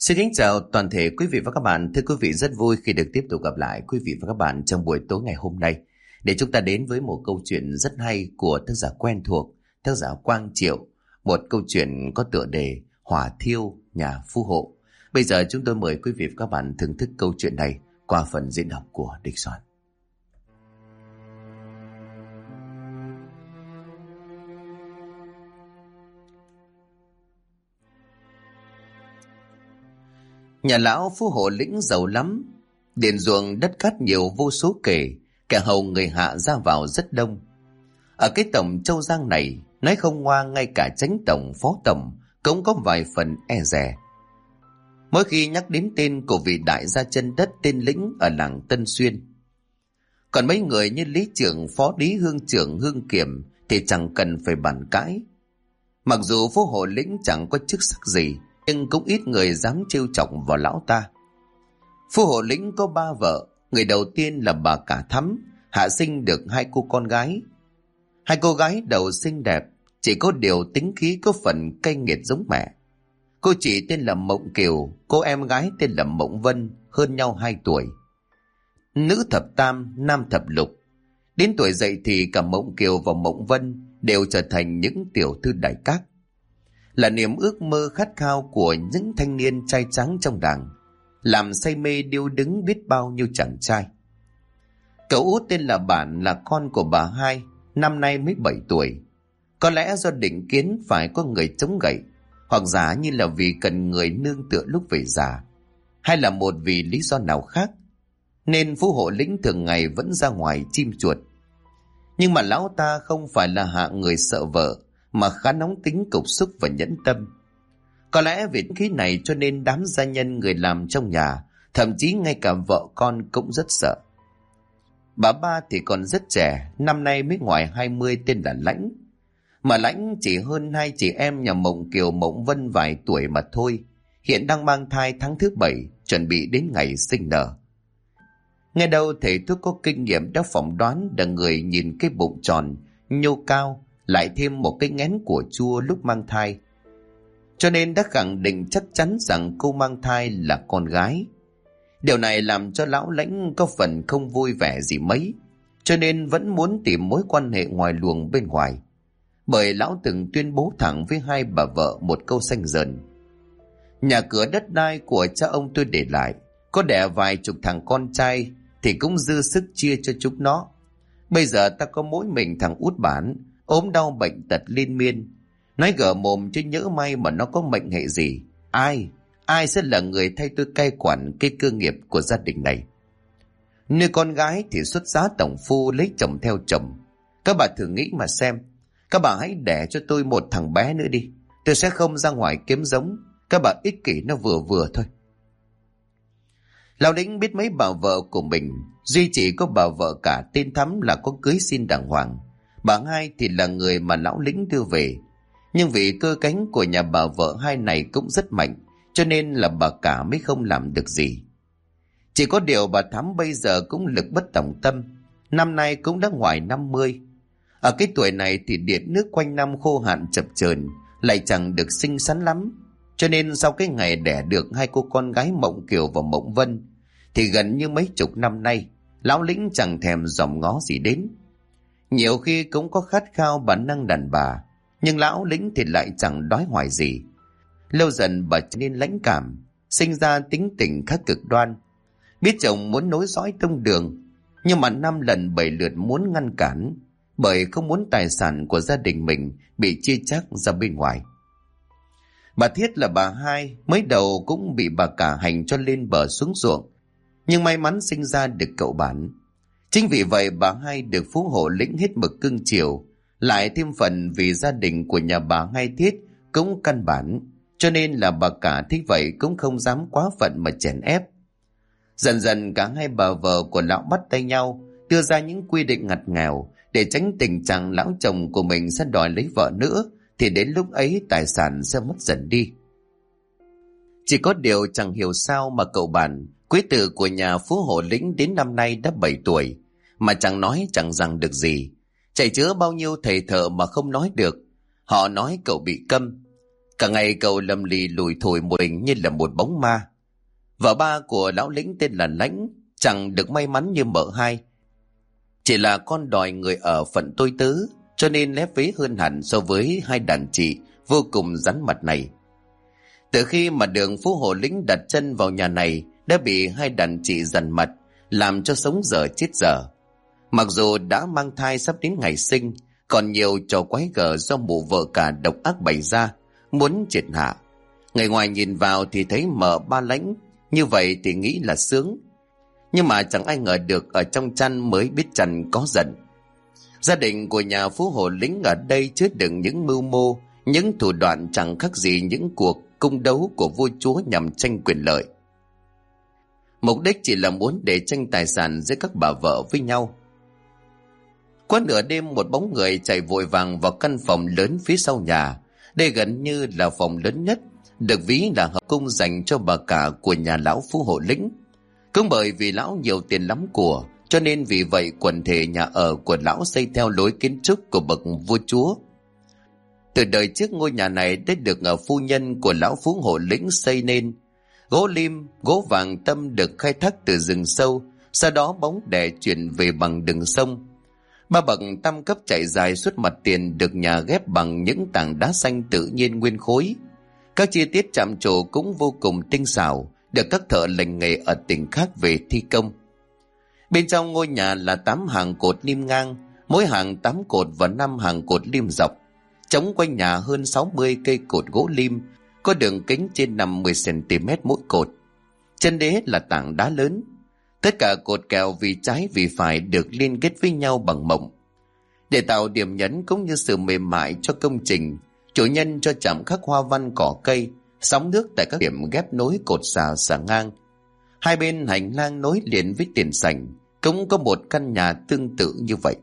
Xin kính chào toàn thể quý vị và các bạn. Thưa quý vị, rất vui khi được tiếp tục gặp lại quý vị và các bạn trong buổi tối ngày hôm nay để chúng ta đến với một câu chuyện rất hay của tác giả quen thuộc, tác giả Quang Triệu, một câu chuyện có tựa đề Hỏa thiêu nhà phú hộ. Bây giờ chúng tôi mời quý vị và các bạn thưởng thức câu chuyện này qua phần diễn đọc của Địch Soạn. Nhà lão phú hộ lĩnh giàu lắm, điền ruộng đất cát nhiều vô số kể, kẻ hầu người hạ ra vào rất đông. Ở cái tổng Châu Giang này, nói không ngoa ngay cả chánh tổng, phó tổng cũng có vài phần e dè. Mỗi khi nhắc đến tên của vị đại gia chân đất tên Lĩnh ở làng Tân Xuyên, còn mấy người như lý trưởng, phó lý, hương trưởng, hương kiểm thì chẳng cần phải bàn cãi. Mặc dù phú hộ Lĩnh chẳng có chức sắc gì, nhưng cũng ít người dám trêu chọc vào lão ta. Phú hộ Lĩnh có 3 vợ. Người đầu tiên là bà Cả Thắm, hạ sinh được 2 cô con gái. 2 cô gái đầu xinh đẹp, chỉ có điều tính khí có phần cay nghiệt giống mẹ. Cô chị tên là Mộng Kiều, cô em gái tên là Mộng Vân, hơn nhau 2 tuổi. Nữ thập tam, nam thập lục. Đến tuổi dậy thì cả Mộng Kiều và Mộng Vân đều trở thành những tiểu thư đại các, là niềm ước mơ khát khao của những thanh niên trai trắng trong làng, làm say mê điêu đứng biết bao nhiêu chàng trai. Cậu út tên là Bản là con của bà Hai, năm nay mới 7 tuổi. Có lẽ do định kiến phải có người chống gậy, hoặc giả như là vì cần người nương tựa lúc về già, hay là một vì lý do nào khác, nên phú hộ Lĩnh thường ngày vẫn ra ngoài chim chuột. Nhưng mà lão ta không phải là hạng người sợ vợ, mà khá nóng tính, cục xúc và nhẫn tâm. Có lẽ vì khí này cho nên đám gia nhân người làm trong nhà, thậm chí ngay cả vợ con cũng rất sợ. Bà ba thì còn rất trẻ, năm nay mới ngoài 20, tên là Lãnh. Mà Lãnh chỉ hơn 2 chị em nhà Mộng Kiều, Mộng Vân vài tuổi mà thôi, hiện đang mang thai tháng thứ 7, chuẩn bị đến ngày sinh nở. Nghe đâu thầy thuốc có kinh nghiệm đã phỏng đoán là người nhìn cái bụng tròn, nhô cao, lại thêm một cái nghén của chua lúc mang thai, cho nên đã khẳng định chắc chắn rằng cô mang thai là con gái. Điều này làm cho lão Lãnh có phần không vui vẻ gì mấy, cho nên vẫn muốn tìm mối quan hệ ngoài luồng bên ngoài. Bởi lão từng tuyên bố thẳng với 2 bà vợ một câu xanh dờn: nhà cửa đất đai của cha ông tôi để lại, có đẻ vài chục thằng con trai thì cũng dư sức chia cho chúng nó. Bây giờ ta có mỗi mình thằng út Bản, ốm đau bệnh tật liên miên. Nói gở mồm chứ nhỡ may mà nó có mệnh hệ gì, ai sẽ là người thay tôi cai quản cái cơ nghiệp của gia đình này. Nuôi con gái thì xuất giá tổng phu, lấy chồng theo chồng. Các bà thử nghĩ mà xem, các bà hãy đẻ cho tôi một thằng bé nữa đi, tôi sẽ không ra ngoài kiếm giống. Các bà ích kỷ nó vừa vừa thôi. Lão Lĩnh biết mấy bà vợ của mình, duy chỉ có bà vợ Cả tên Thắm là có cưới xin đàng hoàng. Bà Hai thì là người mà lão Lĩnh đưa về, nhưng vì cơ cánh của nhà bà vợ Hai này cũng rất mạnh, cho nên là bà Cả mới không làm được gì. Chỉ có điều bà Thắm bây giờ cũng lực bất tòng tâm, năm nay cũng đã ngoài 50. Ở cái tuổi này thì điện nước quanh năm khô hạn chập chờn, lại chẳng được xinh xắn lắm, cho nên sau cái ngày đẻ được 2 cô con gái Mộng Kiều và Mộng Vân thì gần như mấy chục năm nay lão Lĩnh chẳng thèm dòm ngó gì đến. Nhiều khi cũng có khát khao bản năng đàn bà, nhưng lão Lĩnh thì lại chẳng đói hoài gì. Lâu dần bà trở nên lãnh cảm, sinh ra tính tình khá cực đoan. Biết chồng muốn nối dõi tông đường, nhưng mà 5 lần 7 lượt muốn ngăn cản, bởi không muốn tài sản của gia đình mình bị chia chác ra bên ngoài. Bà Thiết là bà Hai, mới đầu cũng bị bà Cả hành cho lên bờ xuống ruộng, nhưng may mắn sinh ra được cậu Bản. Chính vì vậy bà Hai được phú hộ Lĩnh hết mực cưng chiều, lại thêm phần vì gia đình của nhà bà Hai Thiết cũng căn bản, cho nên là bà Cả thấy vậy cũng không dám quá phận mà chèn ép. Dần dần cả 2 bà vợ của lão bắt tay nhau đưa ra những quy định ngặt nghèo để tránh tình trạng lão chồng của mình sẽ đòi lấy vợ nữa, thì đến lúc ấy tài sản sẽ mất dần đi. Chỉ có điều chẳng hiểu sao mà cậu Bản, quý tử của nhà phú hộ Lĩnh, đến năm nay đã 7 tuổi mà chẳng nói chẳng rằng được gì. Chạy chữa bao nhiêu thầy thợ mà không nói được. Họ nói cậu bị câm. Cả ngày cậu lầm lì lùi thổi một mình như là một bóng ma. Vợ ba của lão lĩnh tên là Lãnh, chẳng được may mắn như mợ hai. Chỉ là con đòi người ở phận tôi tớ, cho nên lép vế hơn hẳn so với hai đàn chị vô cùng rắn mặt này. Từ khi mà đường Phú Hộ Lĩnh đặt chân vào nhà này đã bị hai đàn chị dằn mặt, làm cho sống dở chết dở. Mặc dù đã mang thai sắp đến ngày sinh, còn nhiều trò quái gở do mụ vợ cả độc ác bày ra, muốn triệt hạ. Người ngoài nhìn vào thì thấy mợ ba Lãnh, như vậy thì nghĩ là sướng. Nhưng mà chẳng ai ngờ được ở trong chăn mới biết chăn có giận. Gia đình của nhà Phú Hộ Lĩnh ở đây chứa đựng những mưu mô, những thủ đoạn chẳng khác gì những cuộc cung đấu của vua chúa nhằm tranh quyền lợi. Mục đích chỉ là muốn để tranh tài sản giữa các bà vợ với nhau. Qua nửa đêm, một bóng người chạy vội vàng vào căn phòng lớn phía sau nhà. Đây gần như là phòng lớn nhất, được ví là hợp cung dành cho bà cả của nhà lão Phú Hộ Lĩnh. Cũng bởi vì lão nhiều tiền lắm của, cho nên vì vậy quần thể nhà ở của lão xây theo lối kiến trúc của bậc vua chúa. Từ đời trước, ngôi nhà này đã được phu nhân của lão Phú Hộ Lĩnh xây nên. Gỗ lim, gỗ vàng tâm được khai thác từ rừng sâu, sau đó bóng đè chuyển về bằng đường sông. Ba bậc tam cấp chạy dài suốt mặt tiền được nhà ghép bằng những tảng đá xanh tự nhiên nguyên khối. Các chi tiết chạm trổ cũng vô cùng tinh xảo, được các thợ lành nghề ở tỉnh khác về thi công. Bên trong ngôi nhà là 8 hàng cột lim ngang, mỗi hàng 8 cột và 5 hàng cột lim dọc. Chống quanh nhà hơn 60 cây cột gỗ lim, có đường kính trên 50 cm mỗi cột. Chân đế là tảng đá lớn. Tất cả cột kèo vì trái vì phải được liên kết với nhau bằng mộng. Để tạo điểm nhấn cũng như sự mềm mại cho công trình, chủ nhân cho chạm khắc hoa văn cỏ cây, sóng nước tại các điểm ghép nối cột xà ngang. Hai bên hành lang nối liền với tiền sảnh cũng có một căn nhà tương tự như vậy.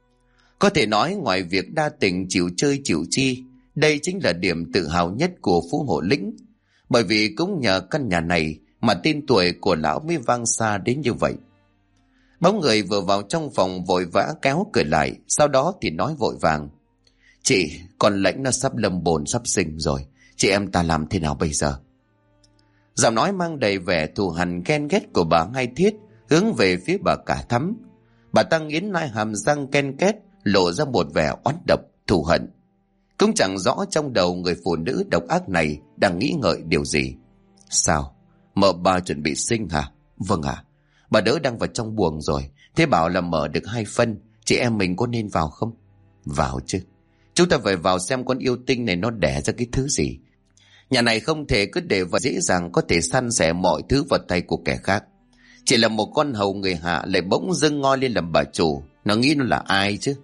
Có thể nói ngoài việc đa tình chịu chơi chịu chi, đây chính là điểm tự hào nhất của Phú Hộ Lĩnh. Bởi vì cũng nhờ căn nhà này mà tên tuổi của lão mới vang xa đến như vậy. Bóng người vừa vào trong phòng vội vã kéo cửa lại, sau đó thì nói vội vàng: "Chị, con Lãnh nó sắp lâm bồn sắp sinh rồi, chị em ta làm thế nào bây giờ?" Giọng nói mang đầy vẻ thù hằn ghen ghét của bà Hai Thiết hướng về phía bà cả Thắm. Bà ta nghiến nai hàm răng ken két, lộ ra một vẻ oán độc, thù hận. Cũng chẳng rõ trong đầu người phụ nữ độc ác này đang nghĩ ngợi điều gì. "Sao? Mợ ba chuẩn bị sinh hả?" "Vâng ạ. Bà đỡ đang vào trong buồng rồi. Thế bảo là mở được 2 phân, chị em mình có nên vào không?" "Vào chứ. Chúng ta phải vào xem con yêu tinh này nó đẻ ra cái thứ gì. Nhà này không thể cứ để và dễ dàng có thể săn sẻ mọi thứ vào tay của kẻ khác. Chỉ là một con hầu người hạ lại bỗng dưng ngoi lên làm bà chủ, nó nghĩ nó là ai chứ?"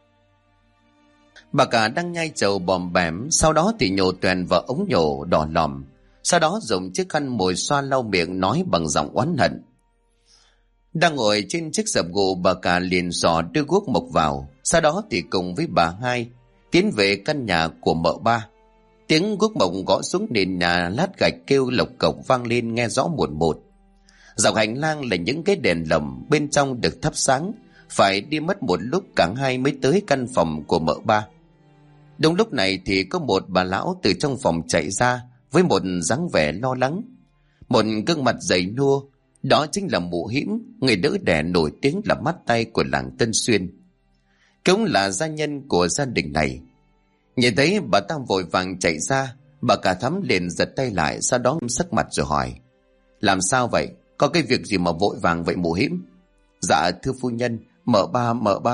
Bà cả đang nhai trầu bòm bẻm, sau đó thì nhổ toèn vào ống nhổ đỏ lòm, sau đó dùng chiếc khăn mồi xoa lau miệng, nói bằng giọng oán hận. Đang ngồi trên chiếc sập gỗ, bà cả liền xỏ đưa guốc mộc vào, sau đó thì cùng với bà Hai tiến về căn nhà của mợ ba. Tiếng guốc mộc gõ xuống nền nhà lát gạch kêu lộc cộc vang lên nghe rõ một một. Dọc hành lang là những cái đèn lồng bên trong được thắp sáng, phải đi mất một lúc cả hai mới tới căn phòng của mợ ba. Đúng lúc này thì có một bà lão từ trong phòng chạy ra với một dáng vẻ lo lắng, một gương mặt dày nua. Đó chính là mụ Hiễm, người đỡ đẻ nổi tiếng là mắt tay của làng Tân Xuyên, cũng là gia nhân của gia đình này. Nhìn thấy bà ta vội vàng chạy ra, bà cả Thắm liền giật tay lại, sau đó sắc mặt rồi hỏi: "Làm sao vậy? Có cái việc gì mà vội vàng vậy mụ Hiễm?" "Dạ thưa phu nhân, mợ ba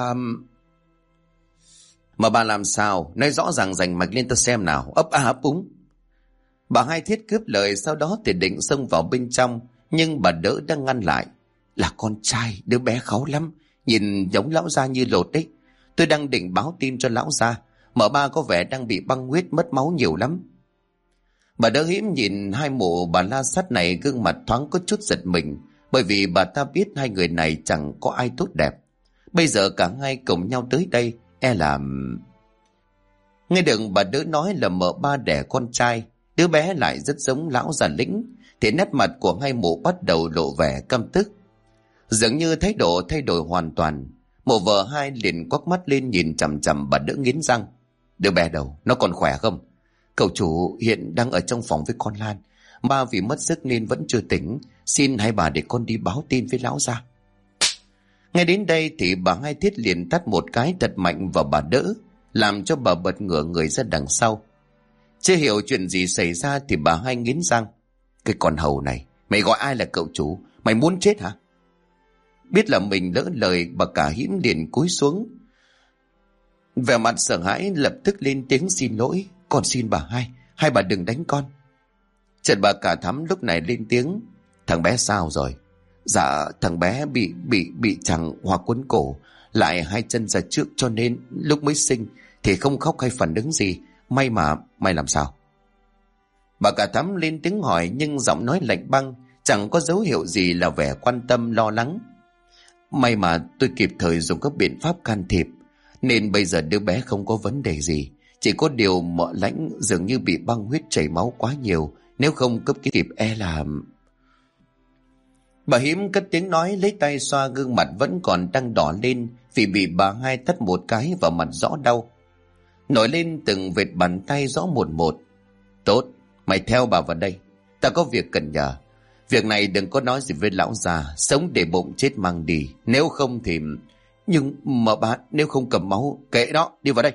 Mà bà làm sao? Nói rõ ràng rành mạch lên ta xem nào." Ấp a ấp úng. Bà Hai Thiết cướp lời, sau đó thì định xông vào bên trong, nhưng bà đỡ đang ngăn lại. "Là con trai, đứa bé kháu lắm, nhìn giống lão gia như lột đấy. Tôi đang định báo tin cho lão gia, mợ ba có vẻ đang bị băng huyết, mất máu nhiều lắm." Bà đỡ Hiễm nhìn hai mụ bà la sát này, gương mặt thoáng có chút giật mình, bởi vì bà ta biết hai người này chẳng có ai tốt đẹp. Bây giờ cả hai cùng nhau tới đây, e là... Nghe được bà đỡ nói là mợ ba đẻ con trai, đứa bé lại rất giống lão già Lĩnh, thì nét mặt của hai mụ bắt đầu lộ vẻ căm tức. Dường như thái độ thay đổi hoàn toàn. Mụ vợ Hai liền quắc mắt lên nhìn chằm chằm bà đỡ nghiến răng: "Đứa bé đâu? Nó còn khỏe không? Cậu chủ hiện đang ở trong phòng với con Lan. Ba vì mất sức nên vẫn chưa tỉnh. Xin hai bà để con đi báo tin với lão gia. Ngay đến đây thì bà Hai Thiết liền tát một cái thật mạnh vào bà Đỡ, làm cho bà bật ngửa người ra đằng sau. Chưa hiểu chuyện gì xảy ra thì bà Hai nghiến răng. Cái con hầu này, mày gọi ai là cậu chủ? Mày muốn chết hả? Biết là mình lỡ lời, bà cả Hiếm liền cúi xuống, vẻ mặt sợ hãi, lập tức lên tiếng xin lỗi. Con xin bà hai bà đừng đánh con. Chợt bà cả Thắm lúc này lên tiếng. Thằng bé sao rồi? Dạ thằng bé bị chẳng hoa quấn cổ, lại hai chân ra trước, cho nên lúc mới sinh thì không khóc hay phản ứng gì. May mà mày làm sao? Bà cả Thắm lên tiếng hỏi, nhưng giọng nói lạnh băng, chẳng có dấu hiệu gì là vẻ quan tâm lo lắng. May mà tôi kịp thời dùng các biện pháp can thiệp, nên bây giờ đứa bé không có vấn đề gì. Chỉ có điều Mợ Lãnh dường như bị băng huyết chảy máu quá nhiều, nếu không cấp kịp e là... Bà Hiếm cất tiếng nói, lấy tay xoa gương mặt vẫn còn đang đỏ lên vì bị bà Hai tát một cái vào mặt rõ đau. Nổi lên từng vệt bàn tay rõ một. Tốt, mày theo bà vào đây, ta có việc cần nhờ. Việc này đừng có nói gì với lão già, sống để bụng chết mang đi, nếu không thì... Nhưng mà bà, nếu không cầm máu, kệ đó, đi vào đây.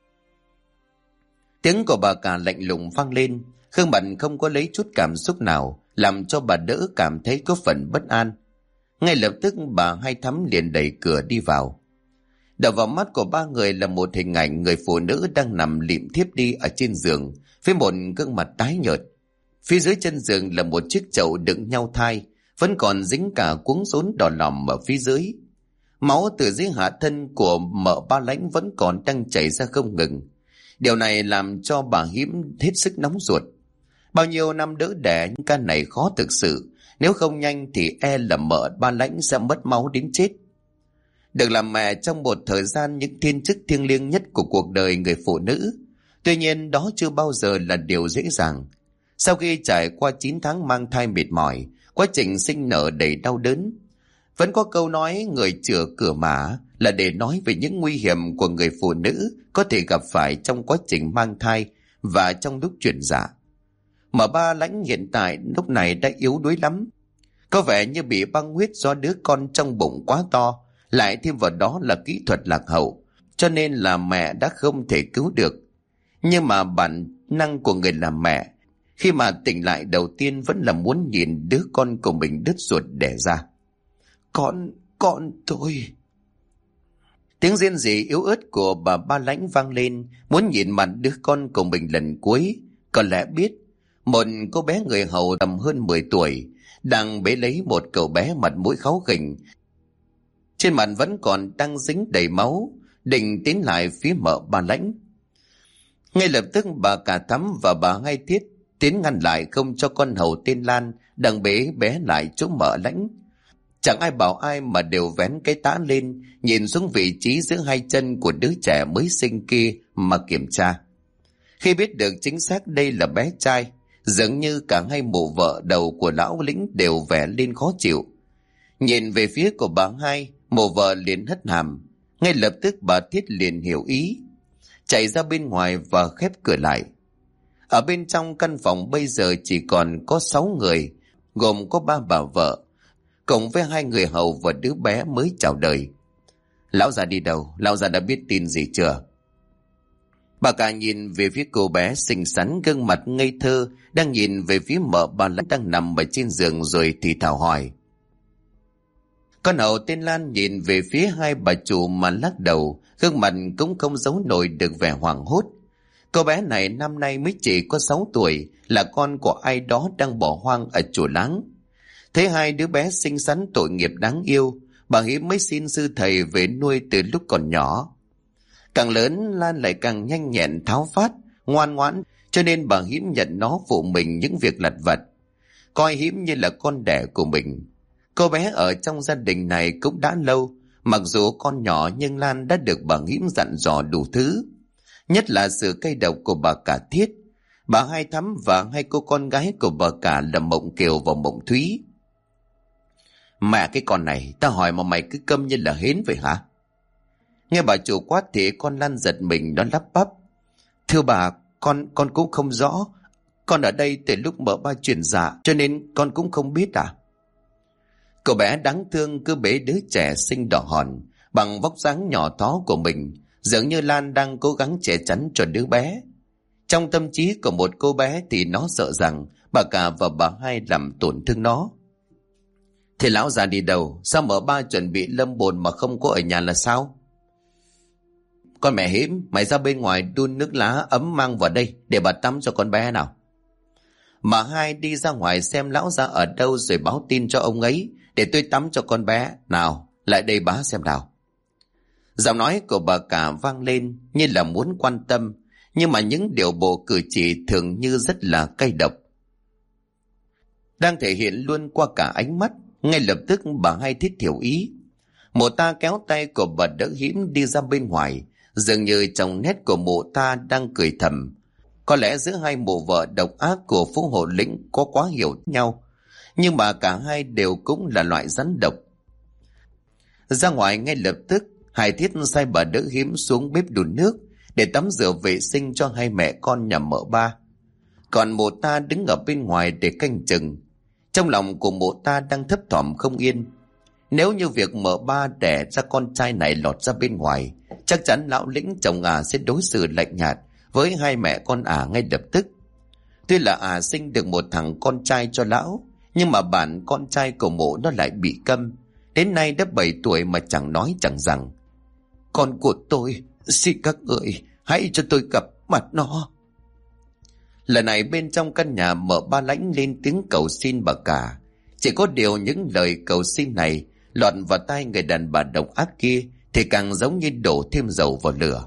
Tiếng của bà cả lạnh lùng vang lên, gương mặt không có lấy chút cảm xúc nào, làm cho bà Đỡ cảm thấy có phần bất an. Ngay lập tức bà Hai Thắm liền đẩy cửa đi vào. Đập vào mắt của ba người là một hình ảnh người phụ nữ đang nằm lịm thiếp đi ở trên giường, với một gương mặt tái nhợt. Phía dưới chân giường là một chiếc chậu đựng nhau thai, vẫn còn dính cả cuống rốn đỏ lòm ở phía dưới. Máu từ dưới hạ thân của Mợ Ba Lãnh vẫn còn đang chảy ra không ngừng. Điều này làm cho bà Hiếm hết sức nóng ruột. Bao nhiêu năm đỡ đẻ, những ca này khó thực sự. Nếu không nhanh thì e là Mợ Ba Lãnh sẽ mất máu đến chết. Được làm mẹ trong một thời gian những thiên chức thiêng liêng nhất của cuộc đời người phụ nữ. Tuy nhiên đó chưa bao giờ là điều dễ dàng. Sau khi trải qua 9 tháng mang thai mệt mỏi, quá trình sinh nở đầy đau đớn, vẫn có câu nói người chữa cửa mã là để nói về những nguy hiểm của người phụ nữ có thể gặp phải trong quá trình mang thai và trong lúc chuyển dạ. Mà Ba Lãnh hiện tại lúc này đã yếu đuối lắm. Có vẻ như bị băng huyết do đứa con trong bụng quá to, lại thêm vào đó là kỹ thuật lạc hậu, cho nên là mẹ đã không thể cứu được. Nhưng mà bản năng của người làm mẹ, khi mà tỉnh lại đầu tiên vẫn là muốn nhìn đứa con của mình đứt ruột đẻ ra. Con tôi. Tiếng rên rỉ yếu ớt của bà Ba Lãnh vang lên, muốn nhìn mặt đứa con của mình lần cuối. Có lẽ biết, một cô bé người hầu tầm hơn 10 tuổi, đang bế lấy một cậu bé mặt mũi kháu khỉnh. Trên mặt vẫn còn đang dính đầy máu, định tiến lại phía Mợ Ba Lãnh. Ngay lập tức bà cả Thắm và bà Hai Thiết tiến ngăn lại, không cho con hầu tên Lan đang bế bé lại chỗ Mợ Lãnh. Chẳng ai bảo ai mà đều vén cái tã lên, nhìn xuống vị trí giữa hai chân của đứa trẻ mới sinh kia mà kiểm tra. Khi biết được chính xác đây là bé trai, dường như cả hai mụ vợ đầu của lão lĩnh đều vẻ lên khó chịu. Nhìn về phía của bà Hai, mụ vợ liền hất hàm. Ngay lập tức bà Thiết liền hiểu ý, chạy ra bên ngoài và khép cửa lại. Ở bên trong căn phòng bây giờ chỉ còn có 6 người, gồm có 3 bà vợ, cộng với 2 người hầu và đứa bé mới chào đời. Lão già đi đâu? Lão già đã biết tin gì chưa? Bà cả nhìn về phía cô bé xinh xắn, gương mặt ngây thơ, đang nhìn về phía Mợ Ba Lãnh đang nằm ở trên giường rồi thì thào hỏi. Con hầu tên Lan nhìn về phía hai bà chủ mà lắc đầu, gương mặt cũng không giấu nổi được vẻ hoảng hốt. Cô bé này năm nay mới chỉ có 6 tuổi, là con của ai đó đang bỏ hoang ở chùa Láng. Thấy hai đứa bé xinh xắn tội nghiệp đáng yêu, bà Hiếm mới xin sư thầy về nuôi từ lúc còn nhỏ. Càng lớn Lan lại càng nhanh nhẹn tháo phát, ngoan ngoãn, cho nên bà Hiếm nhận nó phụ mình những việc lặt vặt, coi Hiếm như là con đẻ của mình. Cô bé ở trong gia đình này cũng đã lâu, mặc dù con nhỏ nhưng Lan đã được bà Hiếm dặn dò đủ thứ, nhất là sự cay độc của bà cả Thiết, bà Hai Thắm và 2 cô con gái của bà cả là Mộng Kiều và Mộng Thúy. Mẹ cái con này, ta hỏi mà mày cứ câm như là hến vậy hả? Nghe bà chủ quát thì con Lan giật mình, nó lắp bắp. Thưa bà, Con cũng không rõ. Con ở đây từ lúc mở ba chuyển dạ, cho nên con cũng không biết à. Cậu bé đáng thương cứ bế đứa trẻ xinh đỏ hòn bằng vóc dáng nhỏ thó của mình, dường như Lan đang cố gắng che chắn cho đứa bé. Trong tâm trí của một cô bé thì nó sợ rằng bà cả và bà hai làm tổn thương nó. Thế lão già đi đâu? Sao mở ba chuẩn bị lâm bồn mà không có ở nhà là sao? Con mẹ hĩm, mày ra bên ngoài đun nước lá ấm mang vào đây để bà tắm cho con bé nào. Bà hai đi ra ngoài xem lão già ở đâu rồi báo tin cho ông ấy để tôi tắm cho con bé. Nào, lại đây bá xem nào. Giọng nói của bà cả vang lên như là muốn quan tâm, nhưng mà những điều bộ cử chỉ thường như rất là cay độc, đang thể hiện luôn qua cả ánh mắt. Ngay lập tức bà hai thiết hiểu ý. Mụ ta kéo tay của bà đỡ hĩm đi ra bên ngoài, dường như trong nét của mụ ta đang cười thầm. Có lẽ giữa hai mụ vợ độc ác của Phú Hộ Lĩnh có quá hiểu nhau, nhưng mà cả hai đều cũng là loại rắn độc. Ra ngoài ngay lập tức, Hải Thiết sai bà đỡ hĩm xuống bếp đun nước để tắm rửa vệ sinh cho hai mẹ con nhà mợ ba. Còn mụ ta đứng ở bên ngoài để canh chừng. Trong lòng của mụ ta đang thấp thỏm không yên. Nếu như việc mợ ba đẻ ra con trai này lọt ra bên ngoài, chắc chắn lão lĩnh chồng sẽ đối xử lạnh nhạt với hai mẹ con ngay lập tức. Tuy là sinh được một thằng con trai cho lão, nhưng mà bản con trai của mụ nó lại bị câm. Đến nay đã 7 tuổi mà chẳng nói chẳng rằng. Con của tôi, xin các người hãy cho tôi gặp mặt nó. Lần này bên trong căn nhà mợ ba lãnh lên tiếng cầu xin bà cả. Chỉ có điều những lời cầu xin này lọt vào tai người đàn bà độc ác kia thì càng giống như đổ thêm dầu vào lửa.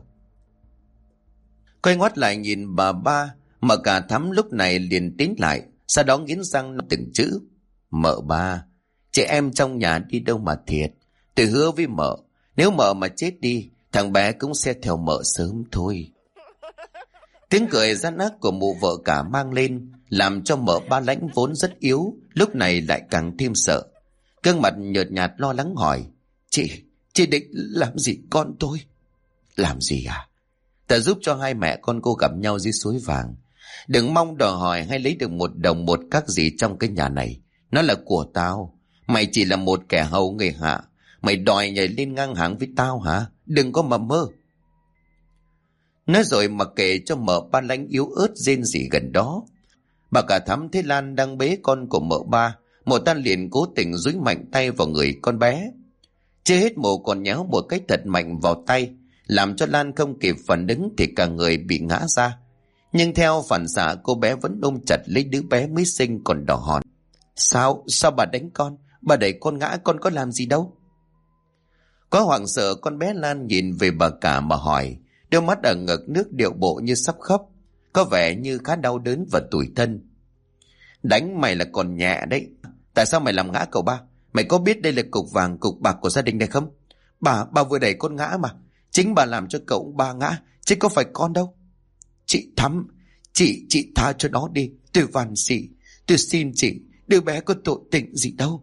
Quay ngoắt lại nhìn bà ba, mợ cả Thắm lúc này liền tiến lại, sau đó nghiến răng nói từng chữ. Mợ ba, chị em trong nhà đi đâu mà thiệt. Tôi hứa với mợ, nếu mợ mà chết đi, thằng bé cũng sẽ theo mợ sớm thôi. Tiếng cười gian ác của mụ vợ cả mang lên, làm cho mợ ba lãnh vốn rất yếu, lúc này lại càng thêm sợ. Gương mặt nhợt nhạt lo lắng hỏi. Chị định làm gì con tôi? Làm gì à? Ta giúp cho hai mẹ con cô gặp nhau dưới suối vàng. Đừng mong đòi hỏi hay lấy được một đồng một các gì trong cái nhà này. Nó là của tao. Mày chỉ là một kẻ hầu người hạ. Mày đòi nhảy lên ngang hàng với tao hả? Đừng có mà mơ. Nói rồi mà kể cho mợ ba lãnh yếu ớt rên rỉ gần đó. Bà cả Thắm thấy Lan đang bế con của mợ ba, mụ ta liền cố tình dúi mạnh tay vào người con bé. Chưa hết mụ còn nhéo một cái thật mạnh vào tay, làm cho Lan không kịp phản ứng thì cả người bị ngã ra. Nhưng theo phản xạ cô bé vẫn ôm chặt lấy đứa bé mới sinh còn đỏ hòn. Sao bà đánh con? Bà đẩy con ngã, con có làm gì đâu? Có hoảng sợ con bé Lan nhìn về bà cả mà hỏi, đôi mắt ở ngực nước điệu bộ như sắp khóc, có vẻ như khá đau đớn và tủi thân. Đánh mày là còn nhẹ đấy, tại sao mày làm ngã cậu ba? Mày có biết đây là cục vàng cục bạc của gia đình này không? Bà vừa đẩy con ngã mà, chính bà làm cho cậu ba ngã, chứ có phải con đâu. Chị Thắm, chị tha cho nó đi, tôi van xỉ, tôi xin chị, đứa bé có tội tình gì đâu.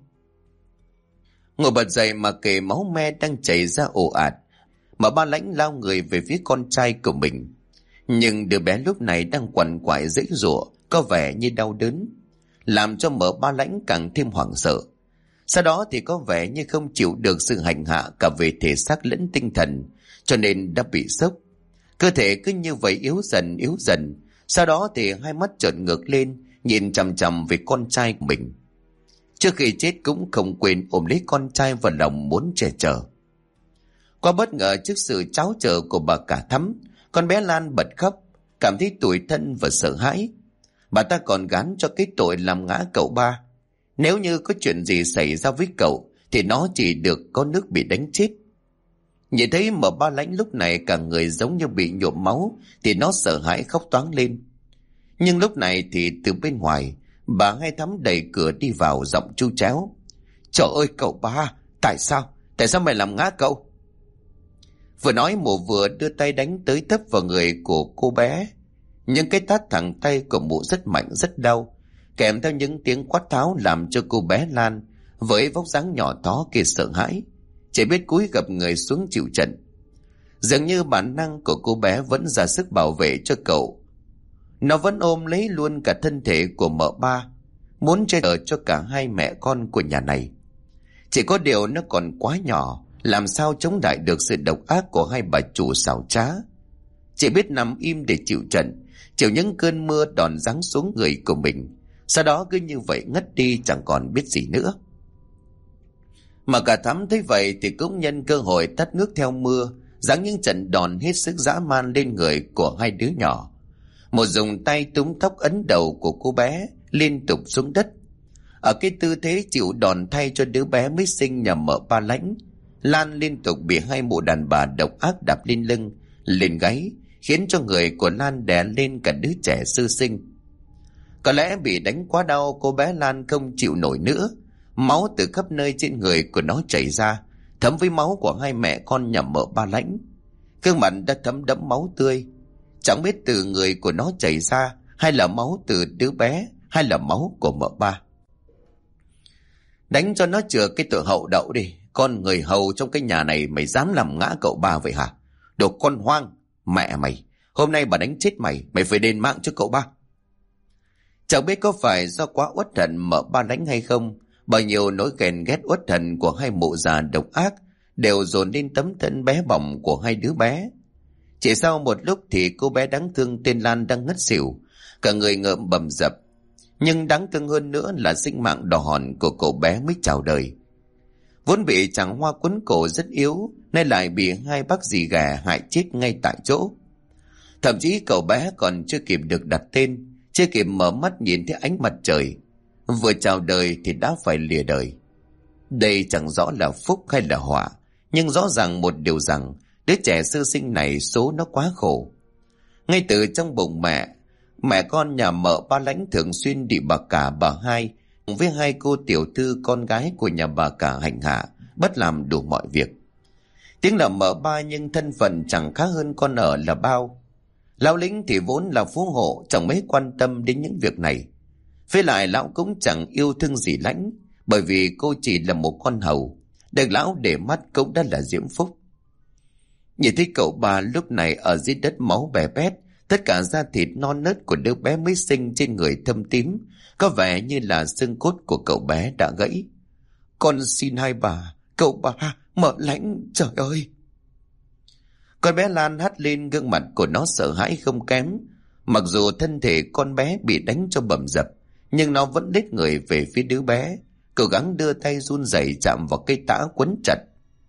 Ngồi bật dậy mà kể máu me đang chảy ra ồ ạt, mà ba lãnh lao người về phía con trai của mình. Nhưng đứa bé lúc này đang quằn quại giãy giụa, có vẻ như đau đớn, làm cho mợ ba lãnh càng thêm hoảng sợ. Sau đó thì có vẻ như không chịu được sự hành hạ cả về thể xác lẫn tinh thần, cho nên đã bị sốc. Cơ thể cứ như vậy yếu dần, sau đó thì hai mắt trợn ngược lên, nhìn chằm chằm về con trai của mình. Trước khi chết cũng không quên ôm lấy con trai vào lòng muốn che chở. Qua bất ngờ trước sự tráo trở của bà cả Thắm, con bé Lan bật khóc, cảm thấy tủi thân và sợ hãi. Bà ta còn gán cho cái tội làm ngã cậu ba. Nếu như có chuyện gì xảy ra với cậu thì nó chỉ được có nước bị đánh chết. Nhìn thấy mợ ba lãnh lúc này cả người giống như bị nhuộm máu thì nó sợ hãi khóc toáng lên. Nhưng lúc này thì từ bên ngoài, bà hai Thắm đẩy cửa đi vào, giọng chu chéo. Trời ơi cậu ba, tại sao mày làm ngã cậu? Vừa nói mụ vừa đưa tay đánh tới tấp vào người của cô bé. Những cái tát thẳng tay của mụ rất mạnh rất đau, kèm theo những tiếng quát tháo làm cho cô bé Lan với vóc dáng nhỏ tó kia sợ hãi, chỉ biết cúi gập người xuống chịu trận. Dường như bản năng của cô bé vẫn ra sức bảo vệ cho cậu Nó vẫn ôm lấy luôn cả thân thể của mợ ba, muốn che chở cho cả hai mẹ con của nhà này. Chỉ có điều nó còn quá nhỏ, làm sao chống lại được sự độc ác của hai bà chủ xảo trá. Chỉ biết nằm im để chịu trận, chịu những cơn mưa đòn giáng xuống người của mình. Sau đó cứ như vậy ngất đi, chẳng còn biết gì nữa. Mà cả Thắm thấy vậy thì cũng nhân cơ hội tắt nước theo mưa, giáng những trận đòn hết sức dã man lên người của hai đứa nhỏ. Một dùng tay túm tóc ấn đầu của cô bé liên tục xuống đất. Ở cái tư thế chịu đòn thay cho đứa bé mới sinh nhà mợ Ba Lãnh, Lan liên tục bị hai mụ đàn bà độc ác đạp lên lưng, lên gáy, khiến cho người của Lan đè lên cả đứa trẻ sơ sinh. Có lẽ bị đánh quá đau, cô bé Lan không chịu nổi nữa. Máu từ khắp nơi trên người của nó chảy ra, thấm với máu của hai mẹ con nhà mợ Ba Lãnh. Gương mặt đã thấm đẫm máu tươi, chẳng biết từ người của nó chảy ra, hay là máu từ đứa bé, hay là máu của mợ ba. Đánh cho nó chừa cái tội hậu đậu đi. Con người hầu trong cái nhà này mày dám làm ngã cậu ba vậy hả? Đồ con hoang. Mẹ mày, hôm nay bà đánh chết mày, mày phải đền mạng cho cậu ba. Chẳng biết có phải do quá uất hận mợ Ba Lãnh hay không, bao nhiêu nỗi ghen ghét uất hận của hai mụ già độc ác đều dồn lên tấm thân bé bỏng của hai đứa bé. Chỉ sau một lúc thì cô bé đáng thương tên Lan đang ngất xỉu, cả người ngợm bầm dập. Nhưng đáng thương hơn nữa là sinh mạng đỏ hòn của cậu bé mới chào đời. Vốn bị chàng hoa quấn cổ rất yếu, nay lại bị hai bác dì ghẻ hại chết ngay tại chỗ. Thậm chí cậu bé còn chưa kịp được đặt tên, chưa kịp mở mắt nhìn thấy ánh mặt trời, vừa chào đời thì đã phải lìa đời. Đây chẳng rõ là phúc hay là họa, nhưng rõ ràng một điều rằng đứa trẻ sơ sinh này số nó quá khổ. Ngay từ trong bụng mẹ con nhà mợ Ba Lãnh thường xuyên bị bà cả bà hai với hai cô tiểu thư con gái của nhà bà cả hành hạ, bắt làm đủ mọi việc. Tiếng là mợ ba nhưng thân phận chẳng khác hơn con ở là bao. Lão Lĩnh thì vốn là phú hộ, chẳng mấy quan tâm đến những việc này. Với lại lão cũng chẳng yêu thương gì Lãnh, bởi vì cô chỉ là một con hầu, được lão để mắt cũng đã là diễm phúc. Nhìn thấy cậu bà lúc này ở dưới đất máu bè bét, tất cả da thịt non nớt của đứa bé mới sinh trên người thâm tím, có vẻ như là xương cốt của cậu bé đã gãy. Con xin hai bà, cậu bà, mợ Lãnh, trời ơi! Con bé Lan hắt lên, gương mặt của nó sợ hãi không kém. Mặc dù thân thể con bé bị đánh cho bầm dập, nhưng nó vẫn lết người về phía đứa bé, cố gắng đưa tay run rẩy chạm vào cây tã quấn chặt.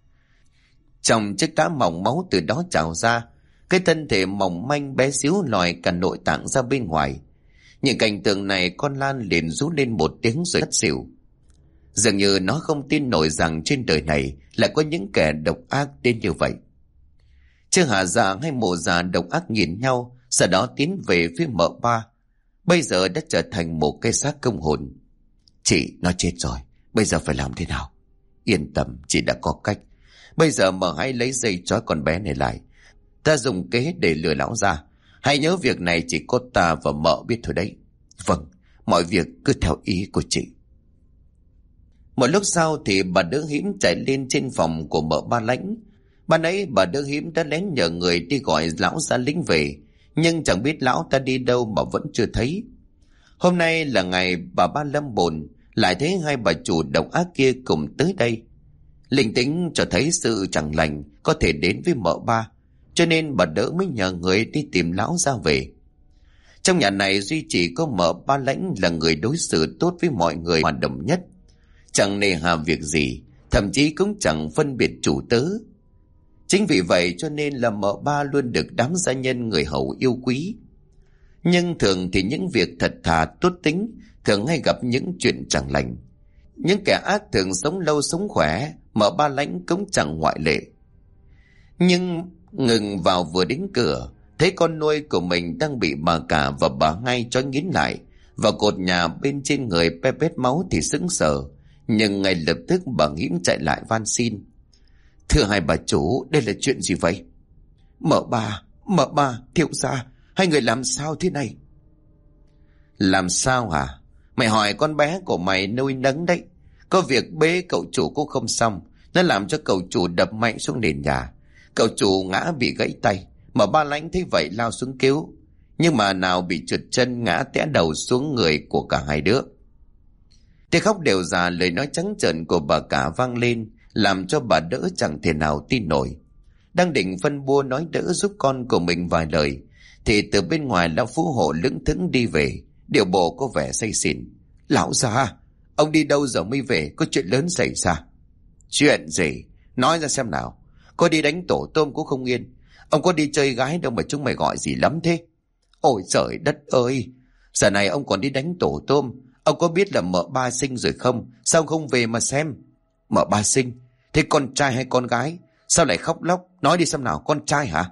Trong chiếc tã mỏng máu từ đó trào ra, cái thân thể mỏng manh bé xíu lòi cả nội tạng ra bên ngoài. Những cảnh tượng này con Lan liền rú lên một tiếng rồi ngất xỉu. Dường như nó không tin nổi rằng trên đời này lại có những kẻ độc ác đến như vậy. Chưa Hà Dạ hay mộ già độc ác nhìn nhau, sau đó tiến về phía mợ ba. Bây giờ đã trở thành một cái xác không hồn. Chị nó chết rồi, bây giờ phải làm thế nào? Yên tâm, chị đã có cách. Bây giờ mợ hãy lấy dây trói con bé này lại. Ta dùng kế để lừa lão ra. Hãy nhớ việc này chỉ có ta và mợ biết thôi đấy. Vâng, mọi việc cứ theo ý của chị. Một lúc sau thì bà Đỡ Hím chạy lên trên phòng của mợ Ba Lãnh. Ban ấy bà Đỡ Hím đã lén nhờ người đi gọi lão Gia Lính về, nhưng chẳng biết lão ta đi đâu mà vẫn chưa thấy. Hôm nay là ngày bà Ba lâm bồn, lại thấy hai bà chủ độc ác kia cùng tới đây. Linh tính cho thấy sự chẳng lành có thể đến với mợ ba, cho nên bà Đỡ mới nhờ người đi tìm lão ra về. Trong nhà này duy chỉ có mợ Ba Lãnh là người đối xử tốt với mọi người hòa đồng nhất, chẳng nề hà việc gì, thậm chí cũng chẳng phân biệt chủ tớ. Chính vì vậy cho nên là mợ ba luôn được đám gia nhân người hầu yêu quý. Nhưng thường thì những việc thật thà tốt tính thường hay gặp những chuyện chẳng lành. Những kẻ ác thường sống lâu sống khỏe, mợ Ba Lãnh cũng chẳng ngoại lệ. Nhưng ngừng vào vừa đến cửa, thấy con nuôi của mình đang bị bà cả và bà hai trói nghiến lại, và cột nhà bên trên người pe pét máu thì sững sờ. Nhưng ngay lập tức bà Nghiễm chạy lại van xin. Thưa hai bà chủ, đây là chuyện gì vậy? Mợ ba, thiếu gia, hai người làm sao thế này? Làm sao hả? Mày hỏi con bé của mày nuôi nấng đấy. Có việc bế cậu chủ cũng không xong, nó làm cho cậu chủ đập mạnh xuống nền nhà. Cậu chủ ngã bị gãy tay, mà Ba Lãnh thấy vậy lao xuống cứu. nhưng mà nào bị trượt chân ngã té đầu xuống người của cả hai đứa. Tiếng khóc đều già, lời nói trắng trợn của bà cả vang lên, làm cho bà đỡ chẳng thể nào tin nổi. Đang định phân bua nói đỡ giúp con của mình vài lời, thì từ bên ngoài lão phú hộ lững thững đi về, điệu bộ có vẻ say xỉn. Lão già, ông đi đâu giờ mới về, có chuyện lớn xảy ra? Chuyện gì? Nói ra xem nào. Có đi đánh tổ tôm cũng không yên. Ông có đi chơi gái đâu mà chúng mày gọi gì lắm thế? Ôi trời đất ơi, giờ này ông còn đi đánh tổ tôm. Ông có biết là mợ ba sinh rồi không? Sao ông không về mà xem? Mợ ba sinh? Thế con trai hay con gái? Sao lại khóc lóc? Nói đi xem nào, con trai hả?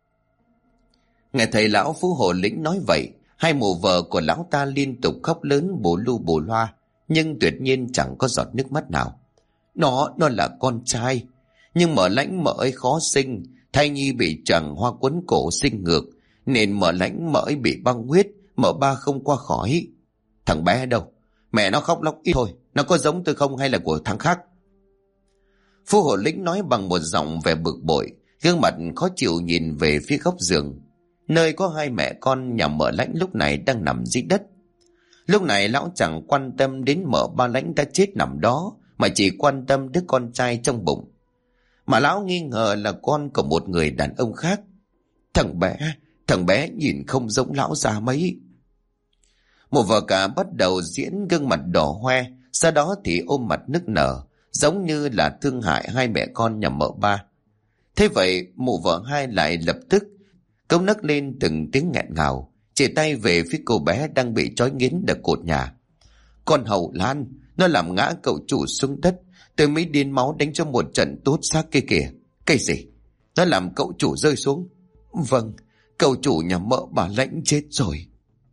Nghe thầy lão phú hộ lĩnh nói vậy, hai mụ vợ của lão ta liên tục khóc lớn bồ lu bồ loa, nhưng tuyệt nhiên chẳng có giọt nước mắt nào. Nó là con trai, nhưng mợ lãnh mợ ấy khó sinh, thai nhi bị chằng hoa quấn cổ sinh ngược, nên mợ lãnh mợ ấy bị băng huyết, mợ ba không qua khỏi. Thằng bé đâu? Mẹ nó khóc lóc ít thôi, nó có giống tôi không hay là của thằng khác? Phú hộ lĩnh nói bằng một giọng vẻ bực bội, gương mặt khó chịu nhìn về phía góc giường, nơi có hai mẹ con nhà mợ lãnh lúc này đang nằm dưới đất. Lúc này lão chẳng quan tâm đến mợ ba lãnh đã chết nằm đó, mà chỉ quan tâm đứa con trai trong bụng. Mà lão nghi ngờ là con của một người đàn ông khác. Thằng bé nhìn không giống lão già mấy. Một vợ cả bắt đầu diễn gương mặt đỏ hoe, sau đó thì ôm mặt nức nở, giống như là thương hại hai mẹ con nhà mợ ba. Thế vậy mụ vợ hai lại lập tức cống nấc lên từng tiếng nghẹn ngào, chỉ tay về phía cô bé đang bị trói nghiến ở cột nhà. Con Hậu Lan, nó làm ngã cậu chủ xuống đất, tôi mới điên máu đánh cho một trận tốt xác kia kìa. Cái gì? Nó làm cậu chủ rơi xuống? Vâng, cậu chủ nhà mợ bà lãnh chết rồi.